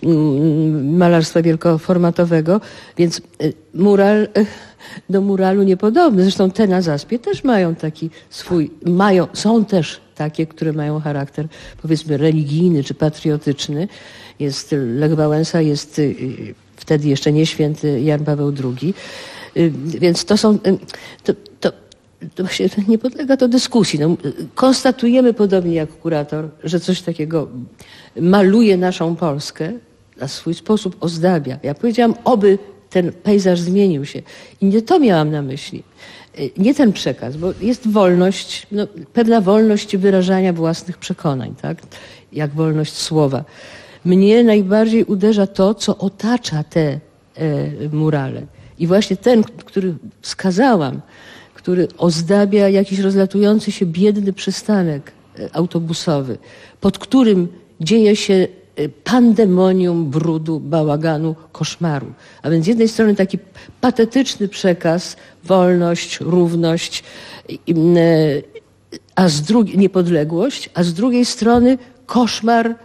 m, malarstwa wielkoformatowego, więc e, mural e, do muralu niepodobny. Zresztą te na Zaspie też mają taki swój, mają, są też takie, które mają charakter powiedzmy religijny czy patriotyczny. Jest Lech Wałęsa, jest y, wtedy jeszcze nie święty Jan Paweł drugi. Y, więc to są, y, to, to, to właśnie nie podlega to dyskusji. No, konstatujemy podobnie jak kurator, że coś takiego maluje naszą Polskę, na swój sposób ozdabia. Ja powiedziałam, oby ten pejzaż zmienił się. I nie to miałam na myśli. Nie ten przekaz, bo jest wolność, no, pewna wolność wyrażania własnych przekonań, tak? Jak wolność słowa. Mnie najbardziej uderza to, co otacza te e, murale. I właśnie ten, który wskazałam, który ozdabia jakiś rozlatujący się biedny przystanek e, autobusowy, pod którym dzieje się pandemonium brudu, bałaganu, koszmaru. A więc z jednej strony taki patetyczny przekaz, wolność, równość, a z drugiej niepodległość, a z drugiej strony koszmar,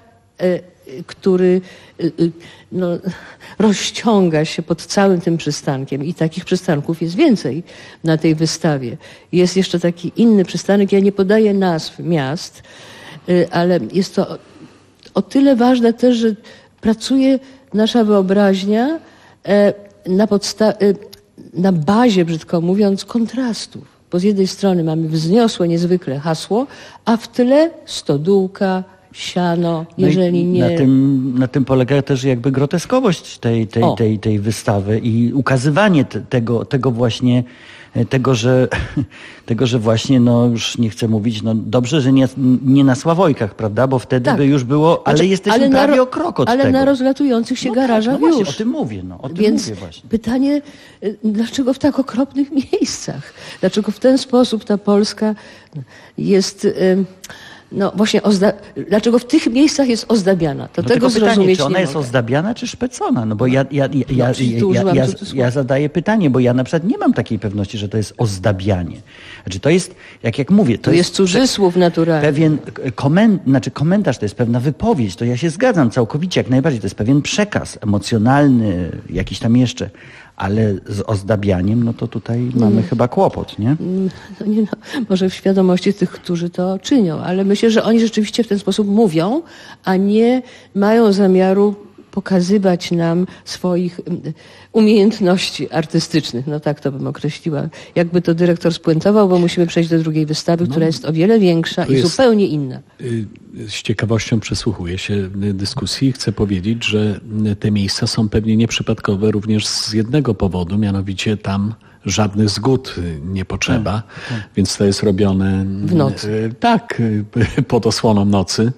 który no, rozciąga się pod całym tym przystankiem. I takich przystanków jest więcej na tej wystawie. Jest jeszcze taki inny przystanek, ja nie podaję nazw miast, ale jest to o tyle ważne też, że pracuje nasza wyobraźnia na, podsta- na bazie, brzydko mówiąc, kontrastów. Bo z jednej strony mamy wzniosłe niezwykle hasło, a w tyle stodółka, siano, jeżeli no nie... Na tym, na tym polega też jakby groteskowość tej, tej, tej, tej wystawy i ukazywanie te, tego, tego właśnie tego, że, tego, że właśnie, no już nie chcę mówić, no dobrze, że nie, nie na Sławojkach, prawda, bo wtedy tak. by już było, ale znaczy, jesteśmy ale prawie na, o krok od ale tego. Ale na rozlatujących się no garażach tak, no właśnie, już. o tym mówię, no, o tym Więc mówię właśnie. Pytanie, dlaczego w tak okropnych miejscach? Dlaczego w ten sposób ta Polska jest... Y- No właśnie, ozda- dlaczego w tych miejscach jest ozdabiana? To no tego pytanie, zrozumieć czy ona nie jest mogę. ozdabiana, czy szpecona? No bo ja, ja, ja, No, ja, ja, ja, ja, ja tu zadaję pytanie, bo ja na przykład nie mam takiej pewności, że to jest ozdabianie. Znaczy to jest, jak jak mówię, to, to jest, jest cudzysłów naturalny. Pewien koment, znaczy komentarz, to jest pewna wypowiedź, to ja się zgadzam całkowicie, jak najbardziej. To jest pewien przekaz emocjonalny, jakiś tam jeszcze. Ale z ozdabianiem, no to tutaj mamy hmm. chyba kłopot, nie? No nie no, może w świadomości tych, którzy to czynią, ale myślę, że oni rzeczywiście w ten sposób mówią, a nie mają zamiaru pokazywać nam swoich umiejętności artystycznych. No tak to bym określiła. Jakby to dyrektor spuentował, bo musimy przejść do drugiej wystawy, no, która jest o wiele większa i jest, zupełnie inna. Z ciekawością przysłuchuję się dyskusji i chcę powiedzieć, że te miejsca są pewnie nieprzypadkowe również z jednego powodu, mianowicie tam żadnych zgód nie potrzeba, tak, tak. Więc to jest robione w nocy. Tak, pod osłoną nocy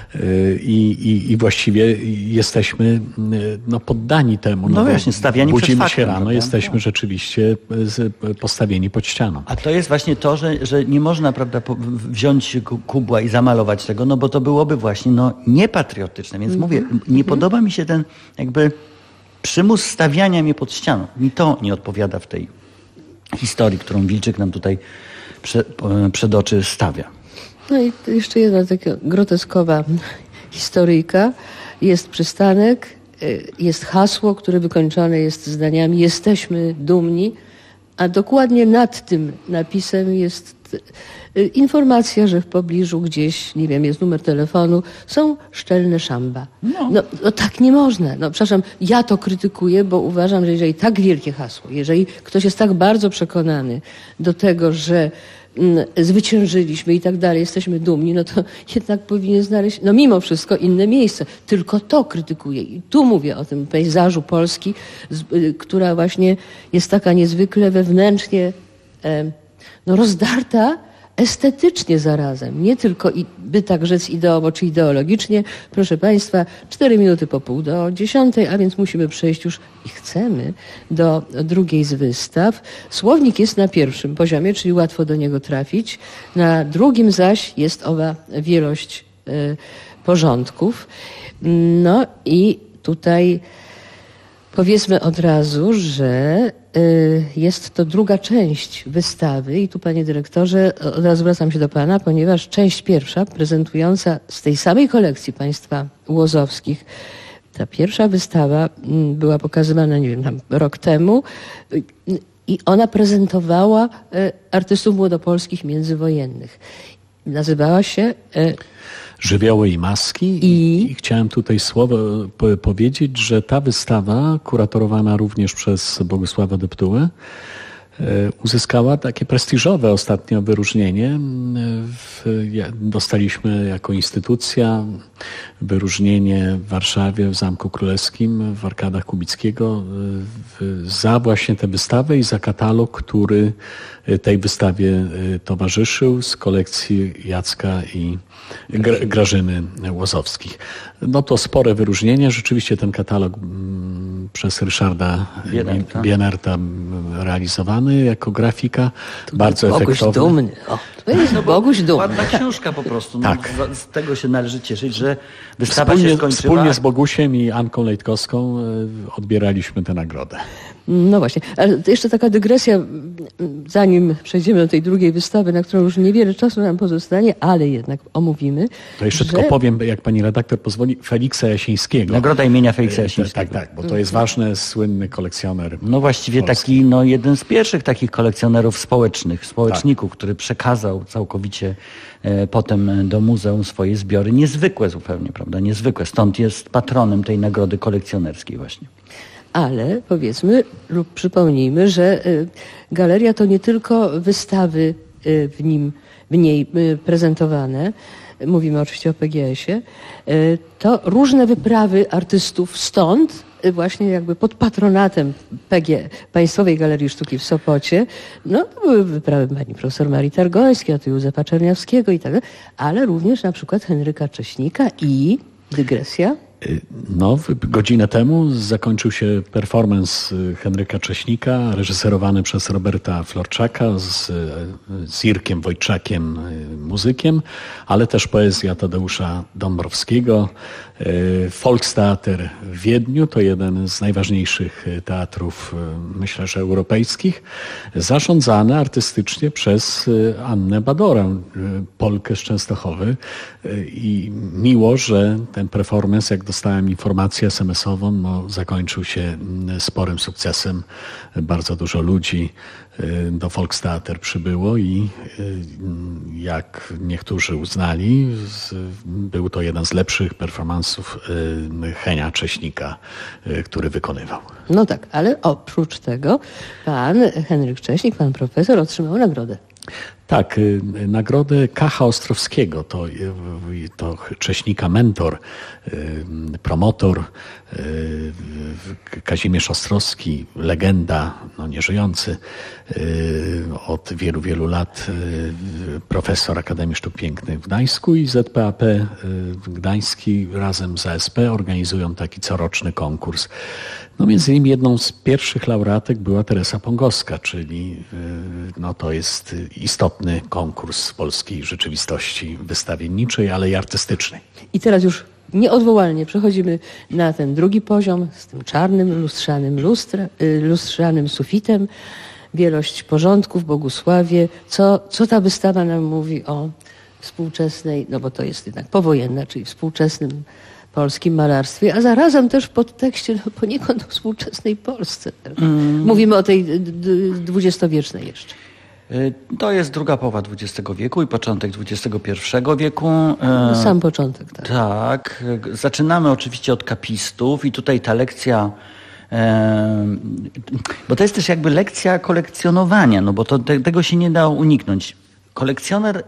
i, i, i właściwie jesteśmy no, poddani temu. No, no właśnie, stawiani budzimy przed faktem, się rano, prawda? jesteśmy tak. rzeczywiście postawieni pod ścianą. A to jest właśnie to, że, że nie można, prawda, wziąć kubła i zamalować tego, no bo to byłoby właśnie no, niepatriotyczne. Więc mm-hmm. mówię, nie mm-hmm. podoba mi się ten jakby przymus stawiania mnie pod ścianą. Mi to nie odpowiada w tej historii, którą Wilczyk nam tutaj przed, przed oczy stawia. No i jeszcze jedna taka groteskowa historyjka. Jest przystanek, jest hasło, które wykończone jest zdaniami "jesteśmy dumni", a dokładnie nad tym napisem jest informacja, że w pobliżu gdzieś, nie wiem, jest numer telefonu, są Szczelne Szamba. No. No, no tak nie można. No przepraszam, ja to krytykuję, bo uważam, że jeżeli tak wielkie hasło, jeżeli ktoś jest tak bardzo przekonany do tego, że mm, zwyciężyliśmy i tak dalej, jesteśmy dumni, no to jednak powinien znaleźć, no mimo wszystko, inne miejsce. Tylko to krytykuję. I tu mówię o tym pejzażu Polski, z, y, która właśnie jest taka niezwykle wewnętrznie y, no, rozdarta, estetycznie zarazem, nie tylko, i, by tak rzec ideowo czy ideologicznie. Proszę Państwa, cztery minuty po pół do dziesiątej, a więc musimy przejść już i chcemy do drugiej z wystaw. Słownik jest na pierwszym poziomie, czyli łatwo do niego trafić. Na drugim zaś jest owa wielość y, porządków. No i tutaj powiedzmy od razu, że y, jest to druga część wystawy i tu, panie dyrektorze, od razu zwracam się do pana, ponieważ część pierwsza, prezentująca z tej samej kolekcji państwa Łozowskich, ta pierwsza wystawa y, była pokazywana, nie wiem, tam rok temu y, i ona prezentowała y, artystów młodopolskich międzywojennych. Nazywała się... Y, Żywioły i maski. I... I chciałem tutaj słowo po- powiedzieć, że ta wystawa, kuratorowana również przez Bogusława Deptułę, uzyskała takie prestiżowe ostatnio wyróżnienie. W, dostaliśmy jako instytucja wyróżnienie w Warszawie, w Zamku Królewskim, w Arkadach Kubickiego w, za właśnie tę wystawę i za katalog, który tej wystawie towarzyszył z kolekcji Jacka i Gra, Grażyny Łozowskich. No to spore wyróżnienie. Rzeczywiście ten katalog m, przez Ryszarda Bienerta. Bienerta realizowany jako grafika. To bardzo Boguś efektowny. dumny. O, to jest no Boguś dumny. Ładna książka po prostu. No, Tak. z, z tego się należy cieszyć, że wystawa Wspólnie, się skończyła. wspólnie z Bogusiem i Anką Lejtkowską e, odbieraliśmy tę nagrodę. No właśnie, ale to jeszcze taka dygresja, zanim przejdziemy do tej drugiej wystawy, na którą już niewiele czasu nam pozostanie, ale jednak omówimy. To jeszcze że... tylko powiem, jak pani redaktor pozwoli, Feliksa Jasińskiego. Nagroda imienia Feliksa Jasińskiego. Tak, tak, bo to jest ważny, słynny kolekcjoner. No właściwie Polski. taki, no jeden z pierwszych takich kolekcjonerów społecznych, społeczników, tak. który przekazał całkowicie e, potem do muzeum swoje zbiory. Niezwykłe zupełnie, prawda? Niezwykłe. Stąd jest patronem tej nagrody kolekcjonerskiej właśnie. Ale powiedzmy lub przypomnijmy, że y, galeria to nie tylko wystawy y, w nim, w niej y, prezentowane, mówimy oczywiście o P G S-ie, y, to różne wyprawy artystów stąd, y, właśnie jakby pod patronatem P G, Państwowej Galerii Sztuki w Sopocie, no to były wyprawy pani profesor Marii Targońskiej, a tu Józefa Czerniawskiego i tak dalej, ale również na przykład Henryka Cześnika i dygresja. No, godzinę temu zakończył się performance Henryka Cześnika, reżyserowany przez Roberta Florczaka z, z Irkiem Wojczakiem, muzykiem, ale też poezja Tadeusza Dąbrowskiego. Volkstheater w Wiedniu to jeden z najważniejszych teatrów, myślę, że europejskich, zarządzany artystycznie przez Annę Badorę, Polkę z Częstochowy. I miło, że ten performance, jak dostałem informację es em esową, no, zakończył się sporym sukcesem. Bardzo dużo ludzi do Volkstheater przybyło i jak niektórzy uznali, był to jeden z lepszych performansów Henia Cześnika, który wykonywał. No tak, ale oprócz tego pan Henryk Cześnik, pan profesor, otrzymał nagrodę. Tak, nagrodę Kacha Ostrowskiego, to, to Cześnika mentor, promotor, Kazimierz Ostrowski, legenda, no nieżyjący, od wielu, wielu lat profesor Akademii Sztuk Pięknych w Gdańsku i zet pe a pe Gdański razem z a es pe organizują taki coroczny konkurs. No między innymi jedną z pierwszych laureatek była Teresa Pongowska, czyli no to jest istotny konkurs polskiej rzeczywistości wystawienniczej, ale i artystycznej. I teraz już nieodwołalnie przechodzimy na ten drugi poziom z tym czarnym, lustrzanym, lustra, lustrzanym sufitem. wielość porządków, błogosławie. Co, co ta wystawa nam mówi o współczesnej, no bo to jest jednak powojenna, czyli współczesnym polskim malarstwie, a zarazem też w podtekście no, poniekąd o współczesnej Polsce. Mm. Mówimy o tej dwudziestowiecznej jeszcze. To jest druga połowa dwudziestego wieku i początek dwudziestego pierwszego wieku. Sam początek, tak. Tak. Zaczynamy oczywiście od kapistów i tutaj ta lekcja, bo to jest też jakby lekcja kolekcjonowania, no bo to, te, tego się nie da uniknąć. Kolekcjoner,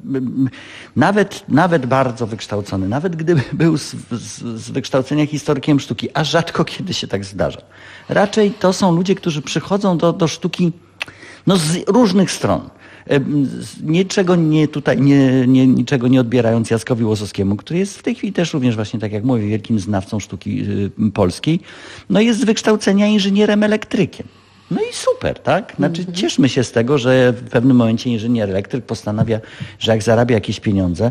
nawet, nawet bardzo wykształcony, nawet gdyby był z, z, z wykształcenia historykiem sztuki, a rzadko kiedy się tak zdarza. Raczej to są ludzie, którzy przychodzą do, do sztuki no, z różnych stron. Niczego nie tutaj, nie, nie, niczego nie odbierając Jackowi Łozowskiemu, który jest w tej chwili też również właśnie, tak jak mówię, wielkim znawcą sztuki polskiej. No jest z wykształcenia inżynierem elektrykiem. No i super, tak? Znaczy cieszmy się z tego, że w pewnym momencie inżynier elektryk postanawia, że jak zarabia jakieś pieniądze,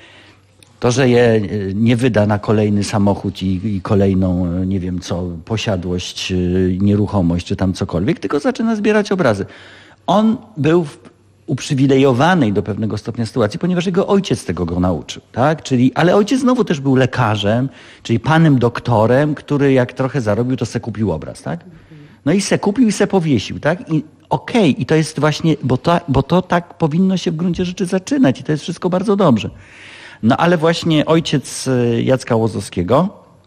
to, że je nie wyda na kolejny samochód i, i kolejną, nie wiem co, posiadłość, nieruchomość czy tam cokolwiek, tylko zaczyna zbierać obrazy. On był w uprzywilejowanej do pewnego stopnia sytuacji, ponieważ jego ojciec tego go nauczył, tak? Czyli, ale ojciec znowu też był lekarzem, czyli panem doktorem, który jak trochę zarobił, to se kupił obraz, tak? No i se kupił i se powiesił, tak? I okej, okay, i to jest właśnie, bo to, bo to tak powinno się w gruncie rzeczy zaczynać i to jest wszystko bardzo dobrze. No ale właśnie ojciec Jacka Łozowskiego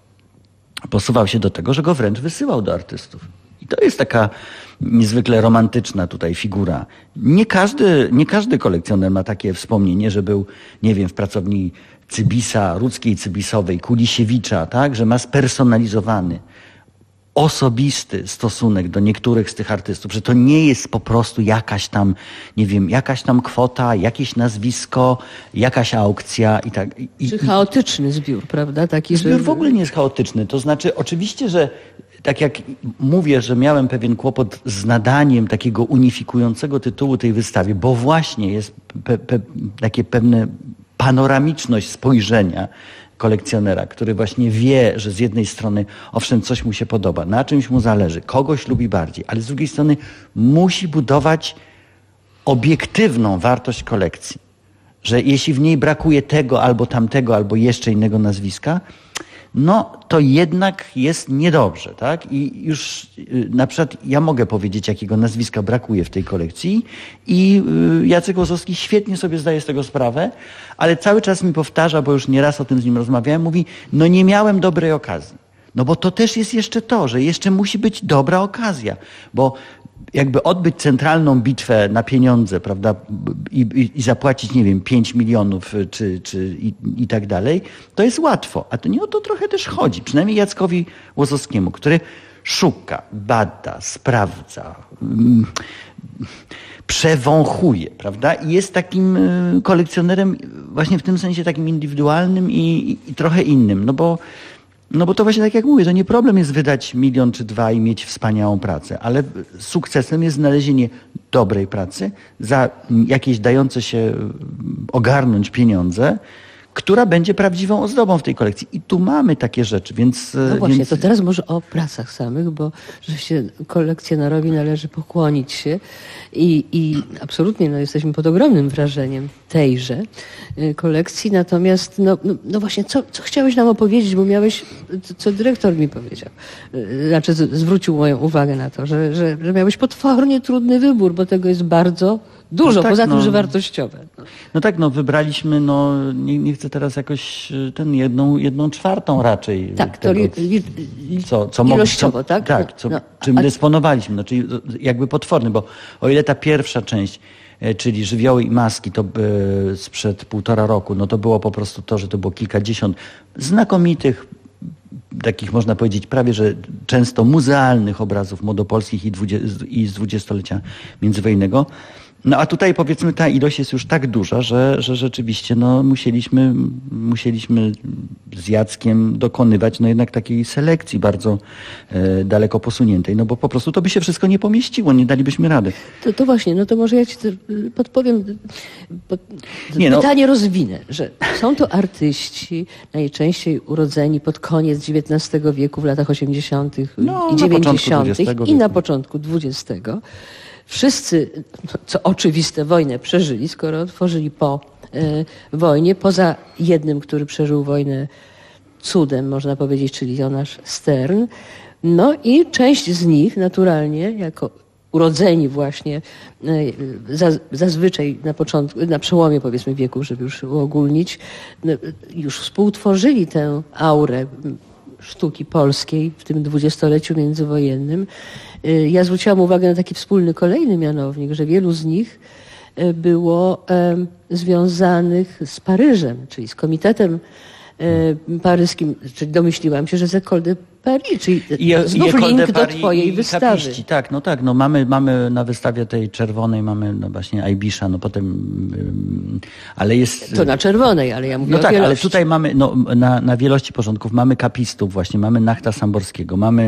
posuwał się do tego, że go wręcz wysyłał do artystów. I to jest taka niezwykle romantyczna tutaj figura. Nie każdy, nie każdy kolekcjoner ma takie wspomnienie, że był, nie wiem, w pracowni Cybisa, Rudzkiej Cybisowej, Kulisiewicza, tak? Że ma spersonalizowany, osobisty stosunek do niektórych z tych artystów, że to nie jest po prostu jakaś tam, nie wiem, jakaś tam kwota, jakieś nazwisko, jakaś aukcja i tak. I, Czy chaotyczny zbiór, prawda? Taki, zbiór że... w ogóle nie jest chaotyczny. To znaczy, oczywiście, że tak jak mówię, że miałem pewien kłopot z nadaniem takiego unifikującego tytułu tej wystawie, bo właśnie jest pe, pe, takie pewne panoramiczność spojrzenia kolekcjonera, który właśnie wie, że z jednej strony owszem coś mu się podoba, na czymś mu zależy, kogoś lubi bardziej, ale z drugiej strony musi budować obiektywną wartość kolekcji. Że jeśli w niej brakuje tego albo tamtego, albo jeszcze innego nazwiska, no to jednak jest niedobrze, tak? I już na przykład ja mogę powiedzieć, jakiego nazwiska brakuje w tej kolekcji i Jacek Łozowski świetnie sobie zdaje z tego sprawę, ale cały czas mi powtarza, bo już nieraz o tym z nim rozmawiałem, mówi, no nie miałem dobrej okazji. No bo to też jest jeszcze to, że jeszcze musi być dobra okazja, bo jakby odbyć centralną bitwę na pieniądze, prawda, i, i, i zapłacić, nie wiem, pięć milionów czy, czy i, i tak dalej, to jest łatwo. A to nie o to trochę też chodzi. Przynajmniej Jackowi Łozowskiemu, który szuka, bada, sprawdza, mm, przewąchuje, prawda? I jest takim kolekcjonerem właśnie w tym sensie takim indywidualnym i, i, i trochę innym. No bo No bo to właśnie tak jak mówię, to nie problem jest wydać milion czy dwa i mieć wspaniałą pracę, ale sukcesem jest znalezienie dobrej pracy za jakieś dające się ogarnąć pieniądze, która będzie prawdziwą ozdobą w tej kolekcji. I tu mamy takie rzeczy, więc... No właśnie, więc... to teraz może o pracach samych, bo rzeczywiście kolekcjonerowi należy pokłonić się i, i absolutnie no, jesteśmy pod ogromnym wrażeniem tejże kolekcji. Natomiast no, no, no właśnie, co, co chciałeś nam opowiedzieć, bo miałeś, co dyrektor mi powiedział, znaczy zwrócił moją uwagę na to, że, że, że miałeś potwornie trudny wybór, bo tego jest bardzo dużo, no tak, poza tym, no, że wartościowe. No. no tak, no wybraliśmy, no nie, nie chcę teraz jakoś ten jedną, jedną czwartą raczej. Tak, tego, to li, li, co, co ilościowo, co, tak? Tak, co, no, czym a... dysponowaliśmy, no, czyli jakby potworny, bo o ile ta pierwsza część, czyli żywioły i maski, to by sprzed półtora roku, no to było po prostu to, że to było kilkadziesiąt znakomitych, takich można powiedzieć prawie, że często muzealnych obrazów młodopolskich i, dwudzie- i z dwudziestolecia międzywojennego. No a tutaj powiedzmy ta ilość jest już tak duża, że, że rzeczywiście no, musieliśmy, musieliśmy z Jackiem dokonywać no, jednak takiej selekcji bardzo e, daleko posuniętej, no bo po prostu to by się wszystko nie pomieściło, nie dalibyśmy rady. To, to właśnie, no to może ja ci podpowiem, pod, nie, no. pytanie rozwinę, że są to artyści najczęściej urodzeni pod koniec dziewiętnastego wieku, w latach osiemdziesiątych no, i dziewięćdziesiątych i na początku dwudziestego. wszyscy, co oczywiste, wojnę przeżyli, skoro otworzyli po y, wojnie, poza jednym, który przeżył wojnę cudem, można powiedzieć, czyli Jonasz Stern. No i część z nich naturalnie, jako urodzeni właśnie zazwyczaj na początku, na przełomie powiedzmy wieku, żeby już uogólnić, już współtworzyli tę aurę sztuki polskiej w tym dwudziestoleciu międzywojennym. Ja zwróciłam uwagę na taki wspólny kolejny mianownik, że wielu z nich było związanych z Paryżem, czyli z Komitetem Paryskim, czyli domyśliłam się, że z École de Paris, czyli I, znów i link de do Paris twojej i wystawy. Kapiści. Tak, no tak, no mamy, mamy na wystawie tej czerwonej, mamy no właśnie Aibisza, no potem, ym, ale jest... To na czerwonej, ale ja mówię no o tak, wielości. ale tutaj mamy, no na, na wielości porządków mamy kapistów właśnie, mamy Nachta Samborskiego, mamy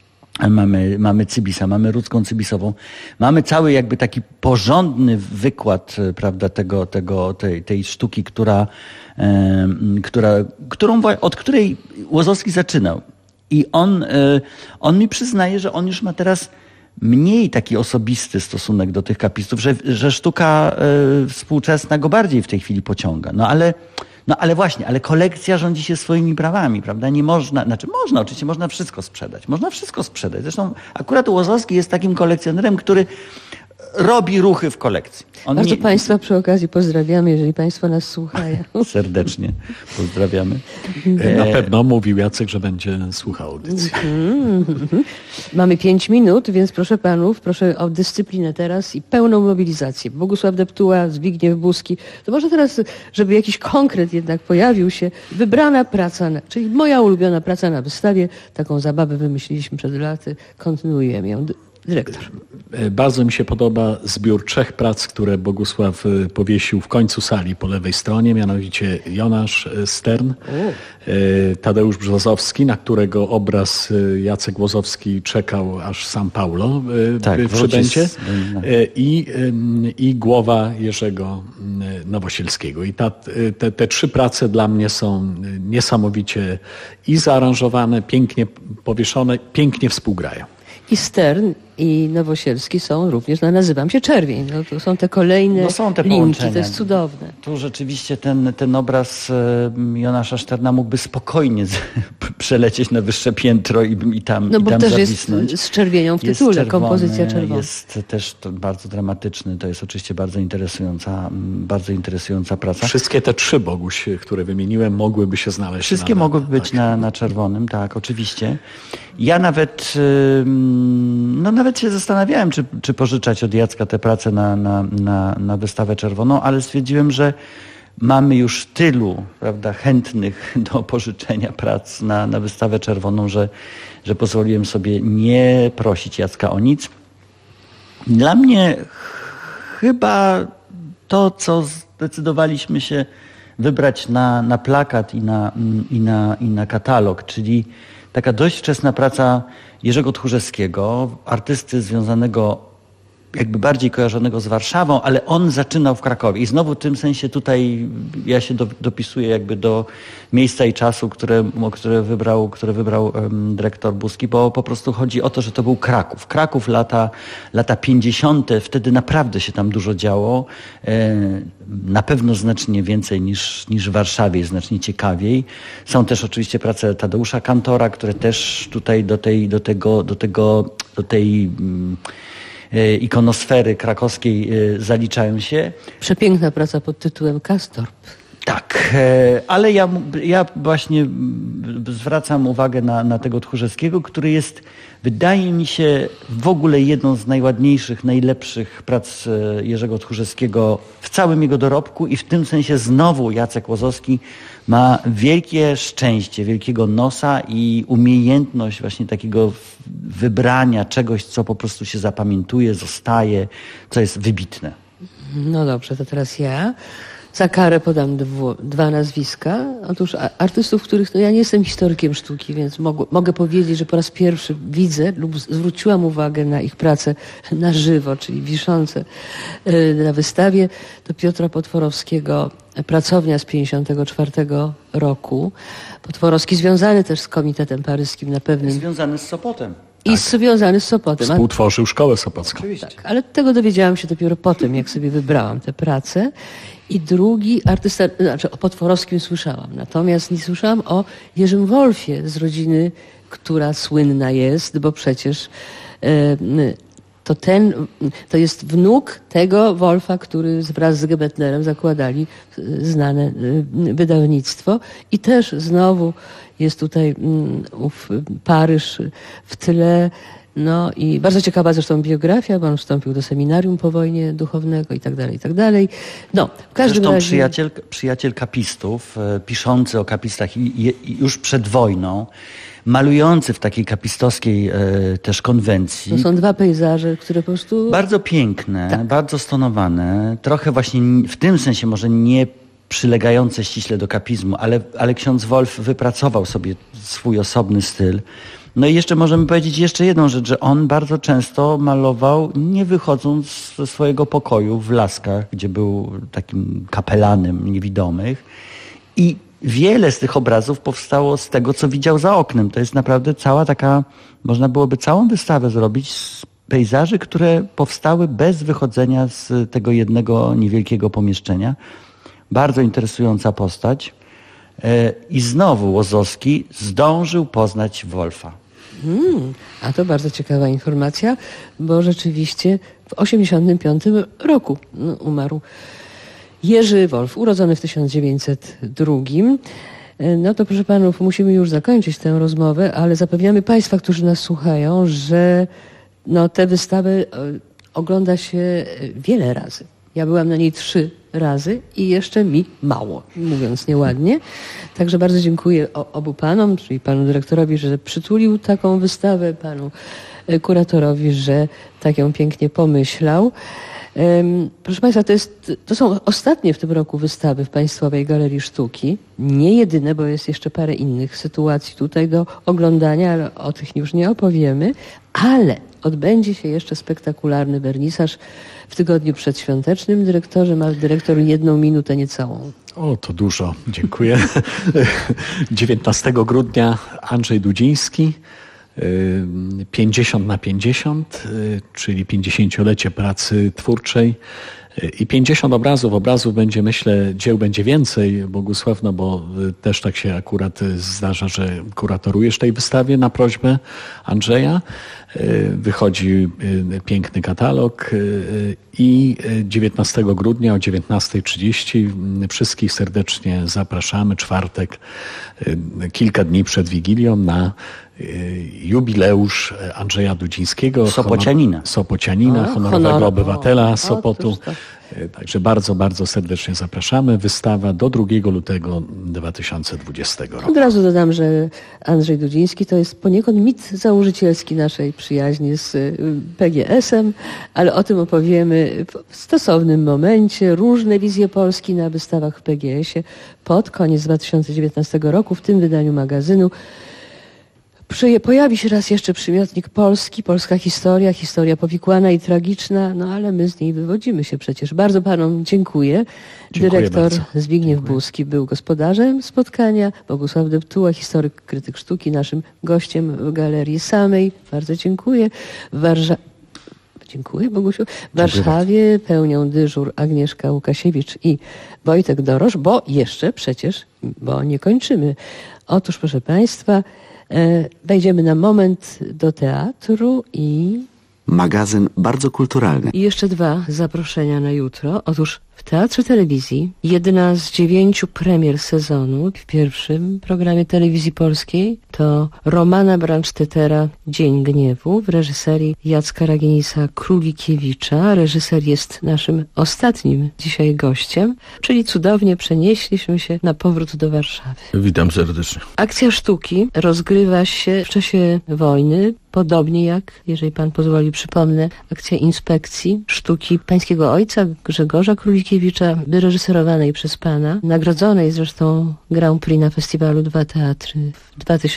Mamy, mamy Cybisa, mamy Rudzką Cybisową. Mamy cały jakby taki porządny wykład, prawda, tego, tego, tej, tej sztuki, która, e, która, którą, od której Łozowski zaczynał. I on, e, on mi przyznaje, że on już ma teraz mniej taki osobisty stosunek do tych kapistów, że, że sztuka e, współczesna go bardziej w tej chwili pociąga. No ale No ale właśnie, ale kolekcja rządzi się swoimi prawami, prawda? Nie można, znaczy można, oczywiście można wszystko sprzedać. Można wszystko sprzedać. Zresztą akurat Łozowski jest takim kolekcjonerem, który robi ruchy w kolekcji. On Bardzo nie... Państwa przy okazji pozdrawiamy, jeżeli Państwo nas słuchają. Serdecznie pozdrawiamy. Na pewno mówił Jacek, że będzie słuchał audycji. Mm-hmm. Mamy pięć minut, więc proszę Panów, proszę o dyscyplinę teraz i pełną mobilizację. Bogusław Deptuła, Zbigniew Buski. To może teraz, żeby jakiś konkret jednak pojawił się, wybrana praca, na, czyli moja ulubiona praca na wystawie. Taką zabawę wymyśliliśmy przed laty. Kontynuujemy ją. Dyrektor. Bardzo mi się podoba zbiór trzech prac, które Bogusław powiesił w końcu sali po lewej stronie, mianowicie Jonasz Stern, Tadeusz Brzozowski, na którego obraz Jacek Łozowski czekał, aż sam Paulo tak, przybędzie, i, i głowa Jerzego Nowosielskiego. I ta, te, te trzy prace dla mnie są niesamowicie i zaaranżowane, pięknie powieszone, pięknie współgrają. I Stern, i Nowosielski są również, no nazywam się Czerwień. No, to są te kolejne no są te linki, połączenia. to jest cudowne. Tu rzeczywiście ten, ten obraz Jonasza Sterna mógłby spokojnie z, przelecieć na wyższe piętro i, i tam, no i bo tam też zawisnąć. jest z czerwienią w tytule, jest czerwony, kompozycja czerwona. Jest też to bardzo dramatyczny, to jest oczywiście bardzo interesująca, bardzo interesująca praca. Wszystkie te trzy, Boguś, które wymieniłem, mogłyby się znaleźć. Wszystkie na, mogłyby być tak. na, na czerwonym, tak, oczywiście. Ja nawet, no nawet się zastanawiałem, czy, czy pożyczać od Jacka tę pracę na, na, na, na wystawę czerwoną, ale stwierdziłem, że mamy już tylu, prawda, chętnych do pożyczenia prac na, na wystawę czerwoną, że, że pozwoliłem sobie nie prosić Jacka o nic. Dla mnie chyba to, co zdecydowaliśmy się wybrać na, na plakat i na, i, na, i na katalog, czyli taka dość wczesna praca Jerzego Tchórzewskiego, artysty związanego, jakby bardziej kojarzonego z Warszawą, ale on zaczynał w Krakowie. I znowu w tym sensie tutaj ja się do, dopisuję jakby do miejsca i czasu, które, które wybrał, które wybrał um, dyrektor Buski, bo po prostu chodzi o to, że to był Kraków. Kraków lata, lata pięćdziesiąte, wtedy naprawdę się tam dużo działo. E, na pewno znacznie więcej niż, niż w Warszawie, znacznie ciekawiej. Są też oczywiście prace Tadeusza Kantora, które też tutaj do tej, do tego, do tego, do tej um, ikonosfery krakowskiej zaliczają się. Przepiękna praca pod tytułem Castorp. Tak, ale ja, ja właśnie zwracam uwagę na, na tego Tchórzewskiego, który jest, wydaje mi się, w ogóle jedną z najładniejszych, najlepszych prac Jerzego Tchórzewskiego w całym jego dorobku i w tym sensie znowu Jacek Łozowski ma wielkie szczęście, wielkiego nosa i umiejętność właśnie takiego wybrania czegoś, co po prostu się zapamiętuje, zostaje, co jest wybitne. No dobrze, to teraz ja. Za karę podam dwu, dwa nazwiska. Otóż artystów, których, no ja nie jestem historykiem sztuki, więc mogę, mogę powiedzieć, że po raz pierwszy widzę lub zwróciłam uwagę na ich pracę na żywo, czyli wiszące na wystawie. To Piotra Potworowskiego, Pracownia z pięćdziesiątego czwartego roku. Potworowski związany też z Komitetem Paryskim na pewnym... Związany z Sopotem. I związany z Sopotem. Współtworzył Szkołę Sopocką. Tak, ale tego dowiedziałam się dopiero potem, jak sobie wybrałam tę pracę. I drugi artysta, znaczy o Potworowskim słyszałam, natomiast nie słyszałam o Jerzym Wolfie z rodziny, która słynna jest, bo przecież e, to ten, to jest wnuk tego Wolfa, który wraz z Gebetnerem zakładali znane e, wydawnictwo i też znowu jest tutaj um, ów Paryż w tyle. No i bardzo ciekawa zresztą biografia, bo on wstąpił do seminarium po wojnie duchownego i tak dalej, i tak dalej. No, w każdym Zresztą razie... przyjaciel, przyjaciel kapistów, e, piszący o kapistach i, i, i już przed wojną, malujący w takiej kapistowskiej e, też konwencji. To są dwa pejzaże, które po prostu... Bardzo piękne, tak. bardzo stonowane, trochę właśnie w tym sensie może nie przylegające ściśle do kapizmu, ale, ale ksiądz Wolf wypracował sobie swój osobny styl. No i jeszcze możemy powiedzieć jeszcze jedną rzecz, że on bardzo często malował nie wychodząc ze swojego pokoju w Laskach, gdzie był takim kapelanem niewidomych i wiele z tych obrazów powstało z tego, co widział za oknem. To jest naprawdę cała taka, można byłoby całą wystawę zrobić z pejzaży, które powstały bez wychodzenia z tego jednego niewielkiego pomieszczenia. Bardzo interesująca postać. I znowu Łozowski zdążył poznać Wolfa. Hmm, a to bardzo ciekawa informacja, bo rzeczywiście w osiemdziesiątym piątym roku no, umarł Jerzy Wolf, urodzony w tysiąc dziewięćset drugim. No to proszę panów, musimy już zakończyć tę rozmowę, ale zapewniamy państwa, którzy nas słuchają, że no, tę wystawę ogląda się wiele razy. Ja byłam na niej trzy razy i jeszcze mi mało, mówiąc nieładnie. Także bardzo dziękuję obu panom, czyli panu dyrektorowi, że przytulił taką wystawę, panu kuratorowi, że tak ją pięknie pomyślał. Proszę państwa, to, jest, to są ostatnie w tym roku wystawy w Państwowej Galerii Sztuki. Nie jedyne, bo jest jeszcze parę innych sytuacji tutaj do oglądania, ale o tych już nie opowiemy. Ale odbędzie się jeszcze spektakularny wernisaż w tygodniu przedświątecznym. Dyrektorze, ma dyrektor jedną minutę niecałą. O, to dużo. Dziękuję. dziewiętnastego grudnia Andrzej Dudziński. pięćdziesiąt na pięćdziesiąt, czyli pięćdziesięciolecie pracy twórczej i pięćdziesiąt obrazów. Obrazów będzie, myślę, dzieł będzie więcej, Bogusław, no bo też tak się akurat zdarza, że kuratorujesz tej wystawie na prośbę Andrzeja. Wychodzi piękny katalog i dziewiętnastego grudnia o dziewiętnasta trzydzieści wszystkich serdecznie zapraszamy. Czwartek, kilka dni przed Wigilią na jubileusz Andrzeja Dudzińskiego. Sopocianina. Honor, Sopocianina, o, honorowego honor, obywatela o, Sopotu. o, Także bardzo, bardzo serdecznie zapraszamy. Wystawa do drugiego lutego dwa tysiące dwudziestego roku. Od razu dodam, że Andrzej Dudziński to jest poniekąd mit założycielski naszej przyjaźni z P G S-em, ale o tym opowiemy w stosownym momencie. Różne wizje Polski na wystawach w P G S-ie pod koniec dwa tysiące dziewiętnastego roku w tym wydaniu magazynu. Pojawi się raz jeszcze przymiotnik Polski, polska historia, historia powikłana i tragiczna, no ale my z niej wywodzimy się przecież. Bardzo panom dziękuję. Dziękuję Dyrektor bardzo. Zbigniew Dziękuję. Buski był gospodarzem spotkania, Bogusław Deptuła, historyk, krytyk sztuki, naszym gościem w galerii samej. Bardzo dziękuję. W Warszawie... Dziękuję, Bogusiu. W Warszawie pełnią dyżur Agnieszka Łukasiewicz i Wojtek Dorosz, bo jeszcze przecież, bo nie kończymy. Otóż, proszę państwa, wejdziemy na moment do teatru i... Magazyn bardzo kulturalny. I jeszcze dwa zaproszenia na jutro. Otóż w Teatrze Telewizji jedna z dziewięciu premier sezonu w pierwszym programie telewizji polskiej to Romana Bransztetera Dzień Gniewu w reżyserii Jacka Raginisa Królikiewicza. Reżyser jest naszym ostatnim dzisiaj gościem, czyli cudownie przenieśliśmy się na powrót do Warszawy. Witam serdecznie. Akcja sztuki rozgrywa się w czasie wojny, podobnie jak, jeżeli pan pozwoli, przypomnę, akcja inspekcji sztuki pańskiego ojca Grzegorza Królikiewicza, wyreżyserowanej przez pana, nagrodzonej zresztą Grand Prix na festiwalu Dwa Teatry w dwa tysiące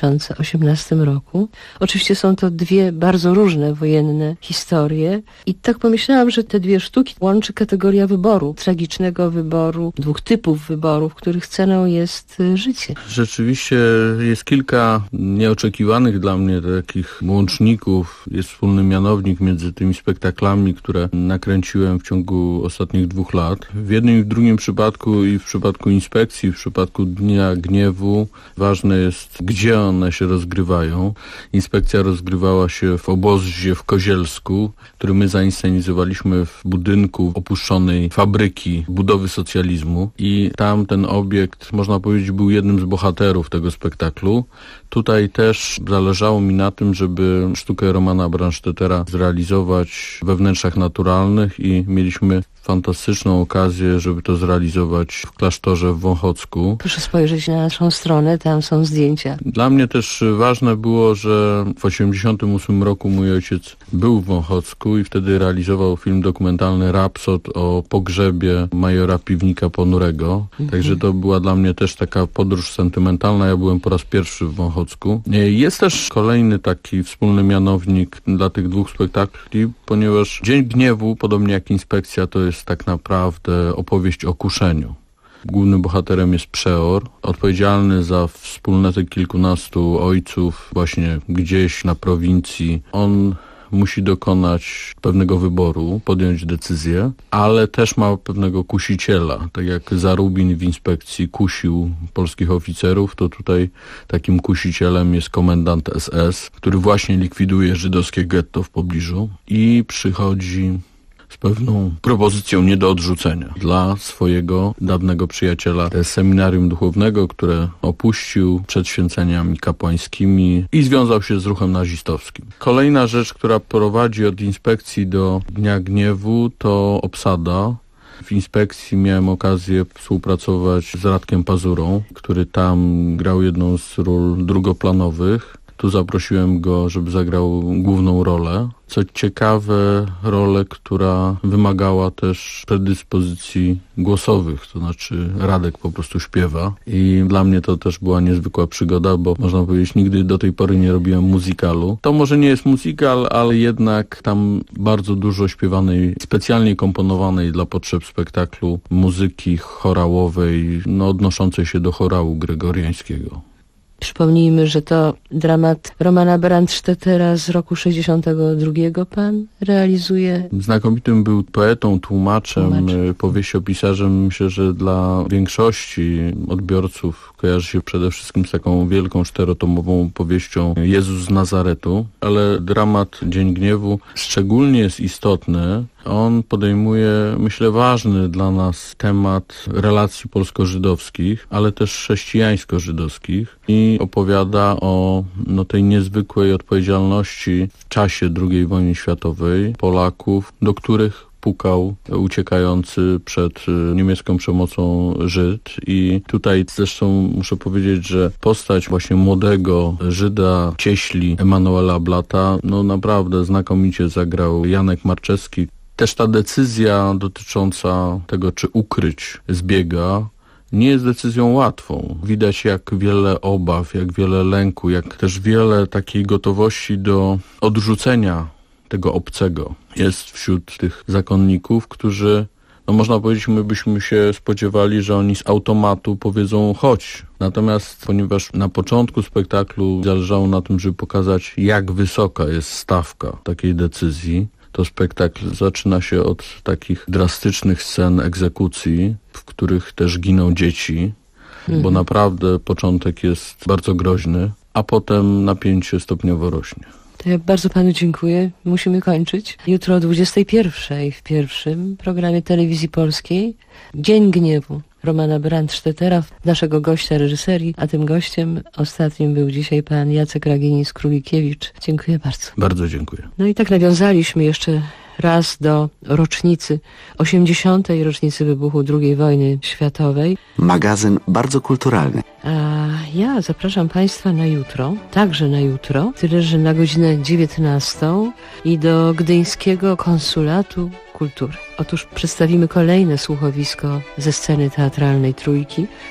tysiące osiemnastym roku. Oczywiście są to dwie bardzo różne wojenne historie i tak pomyślałam, że te dwie sztuki łączy kategoria wyboru, tragicznego wyboru, dwóch typów wyborów, których ceną jest życie. Rzeczywiście jest kilka nieoczekiwanych dla mnie takich łączników. Jest wspólny mianownik między tymi spektaklami, które nakręciłem w ciągu ostatnich dwóch lat. W jednym i w drugim przypadku, i w przypadku Inspekcji, w przypadku Dnia Gniewu, ważne jest, gdzie one się rozgrywają. Inspekcja rozgrywała się w obozie w Kozielsku, który my zainscenizowaliśmy w budynku opuszczonej fabryki budowy socjalizmu i tam ten obiekt, można powiedzieć, był jednym z bohaterów tego spektaklu. Tutaj też zależało mi na tym, żeby sztukę Romana Brandstättera zrealizować we wnętrzach naturalnych i mieliśmy fantastyczną okazję, żeby to zrealizować w klasztorze w Wąchocku. Proszę spojrzeć na naszą stronę, tam są zdjęcia. Dla mnie też ważne było, że w osiemdziesiątym ósmym roku mój ojciec był w Wąchocku i wtedy realizował film dokumentalny Rapsod o pogrzebie majora Piwnika Ponurego. Mhm. Także to była dla mnie też taka podróż sentymentalna. Ja byłem po raz pierwszy w Wąchocku. Jest też kolejny taki wspólny mianownik dla tych dwóch spektakli, ponieważ Dzień Gniewu, podobnie jak Inspekcja, to jest tak naprawdę opowieść o kuszeniu. Głównym bohaterem jest przeor, odpowiedzialny za wspólnotę kilkunastu ojców właśnie gdzieś na prowincji. On musi dokonać pewnego wyboru, podjąć decyzję, ale też ma pewnego kusiciela. Tak jak Zarubin w Inspekcji kusił polskich oficerów, to tutaj takim kusicielem jest komendant S S, który właśnie likwiduje żydowskie getto w pobliżu i przychodzi z pewną propozycją nie do odrzucenia dla swojego dawnego przyjaciela z seminarium duchownego, które opuścił przed święceniami kapłańskimi i związał się z ruchem nazistowskim. Kolejna rzecz, która prowadzi od Inspekcji do Dnia Gniewu, to obsada. W Inspekcji miałem okazję współpracować z Radkiem Pazurą, który tam grał jedną z ról drugoplanowych. Tu zaprosiłem go, żeby zagrał główną rolę. Co ciekawe, rolę, która wymagała też predyspozycji głosowych, to znaczy Radek po prostu śpiewa i dla mnie to też była niezwykła przygoda, bo można powiedzieć, nigdy do tej pory nie robiłem musicalu. To może nie jest musical, ale jednak tam bardzo dużo śpiewanej, specjalnie komponowanej dla potrzeb spektaklu muzyki chorałowej, no odnoszącej się do chorału gregoriańskiego. Przypomnijmy, że to dramat Romana Brandstättera z roku sześćdziesiątego drugiego pan realizuje. Znakomitym był poetą, tłumaczem, Tłumacz. powieściopisarzem. Myślę, że dla większości odbiorców kojarzy się przede wszystkim z taką wielką czterotomową powieścią Jezus z Nazaretu, ale dramat Dzień Gniewu szczególnie jest istotny. On podejmuje, myślę, ważny dla nas temat relacji polsko-żydowskich, ale też chrześcijańsko-żydowskich i opowiada o no, tej niezwykłej odpowiedzialności w czasie drugiej wojny światowej Polaków, do których pukał uciekający przed niemiecką przemocą Żyd. I tutaj zresztą muszę powiedzieć, że postać właśnie młodego Żyda, cieśli Emanuela Blata, no naprawdę znakomicie zagrał Janek Marczewski. Też ta decyzja dotycząca tego, czy ukryć zbiega, nie jest decyzją łatwą. Widać, jak wiele obaw, jak wiele lęku, jak też wiele takiej gotowości do odrzucenia tego obcego jest wśród tych zakonników, którzy, no można powiedzieć, my byśmy się spodziewali, że oni z automatu powiedzą chodź. Natomiast ponieważ na początku spektaklu zależało na tym, żeby pokazać, jak wysoka jest stawka takiej decyzji, to spektakl zaczyna się od takich drastycznych scen egzekucji, w których też giną dzieci, mhm. bo naprawdę początek jest bardzo groźny, a potem napięcie stopniowo rośnie. To ja bardzo panu dziękuję. Musimy kończyć. Jutro o dwudziestej pierwszej w pierwszym programie Telewizji Polskiej Dzień Gniewu Romana Brandstättera, naszego gościa reżyserii, a tym gościem ostatnim był dzisiaj pan Jacek Raginis-Królikiewicz. Dziękuję bardzo. Bardzo dziękuję. No i tak nawiązaliśmy jeszcze raz do rocznicy, osiemdziesiątej rocznicy wybuchu drugiej wojny światowej. Magazyn bardzo kulturalny. A ja zapraszam państwa na jutro, także na jutro, tyle że na godzinę dziewiętnastą i do Gdyńskiego Konsulatu Kultury. Otóż przedstawimy kolejne słuchowisko ze sceny teatralnej Trójki.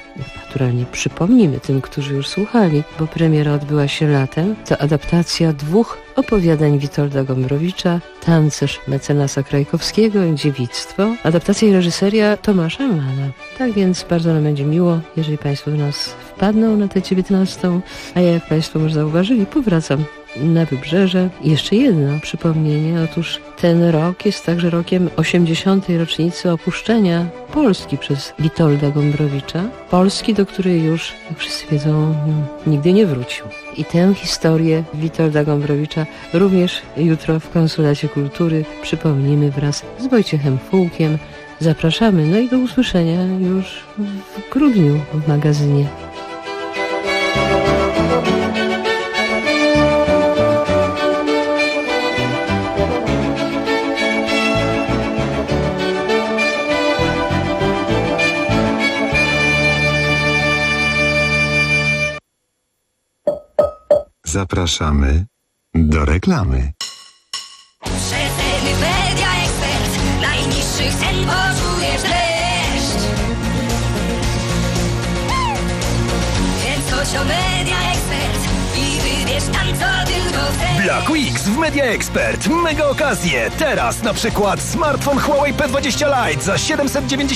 naturalnie przypomnimy tym, którzy już słuchali, bo premiera odbyła się latem. To adaptacja dwóch opowiadań Witolda Gombrowicza, Tancerz mecenasa Krajkowskiego i Dziewictwo. Adaptacja i reżyseria Tomasza Mana. Tak więc bardzo nam będzie miło, jeżeli Państwo do nas wpadną na tę dziewiętnastą, a ja, jak Państwo może zauważyli, powracam na Wybrzeże. I jeszcze jedno przypomnienie. Otóż ten rok jest także rokiem osiemdziesiątej rocznicy opuszczenia Polski przez Witolda Gombrowicza. Polski, do której już, jak wszyscy wiedzą, nigdy nie wrócił. I tę historię Witolda Gombrowicza również jutro w Konsulacie Kultury przypomnimy wraz z Wojciechem Fułkiem. Zapraszamy, no i do usłyszenia już w grudniu w magazynie. Zapraszamy do reklamy. Przeceny Media Expert. Najniższych cen poczujesz dreszcz. Więc chodź o Media Expert i wybierz tam, co tylko chcesz. Black Weeks w Media Expert. Mega okazje. Teraz na przykład smartfon Huawei P dwadzieścia Lite za siedemset dziewięćdziesiąt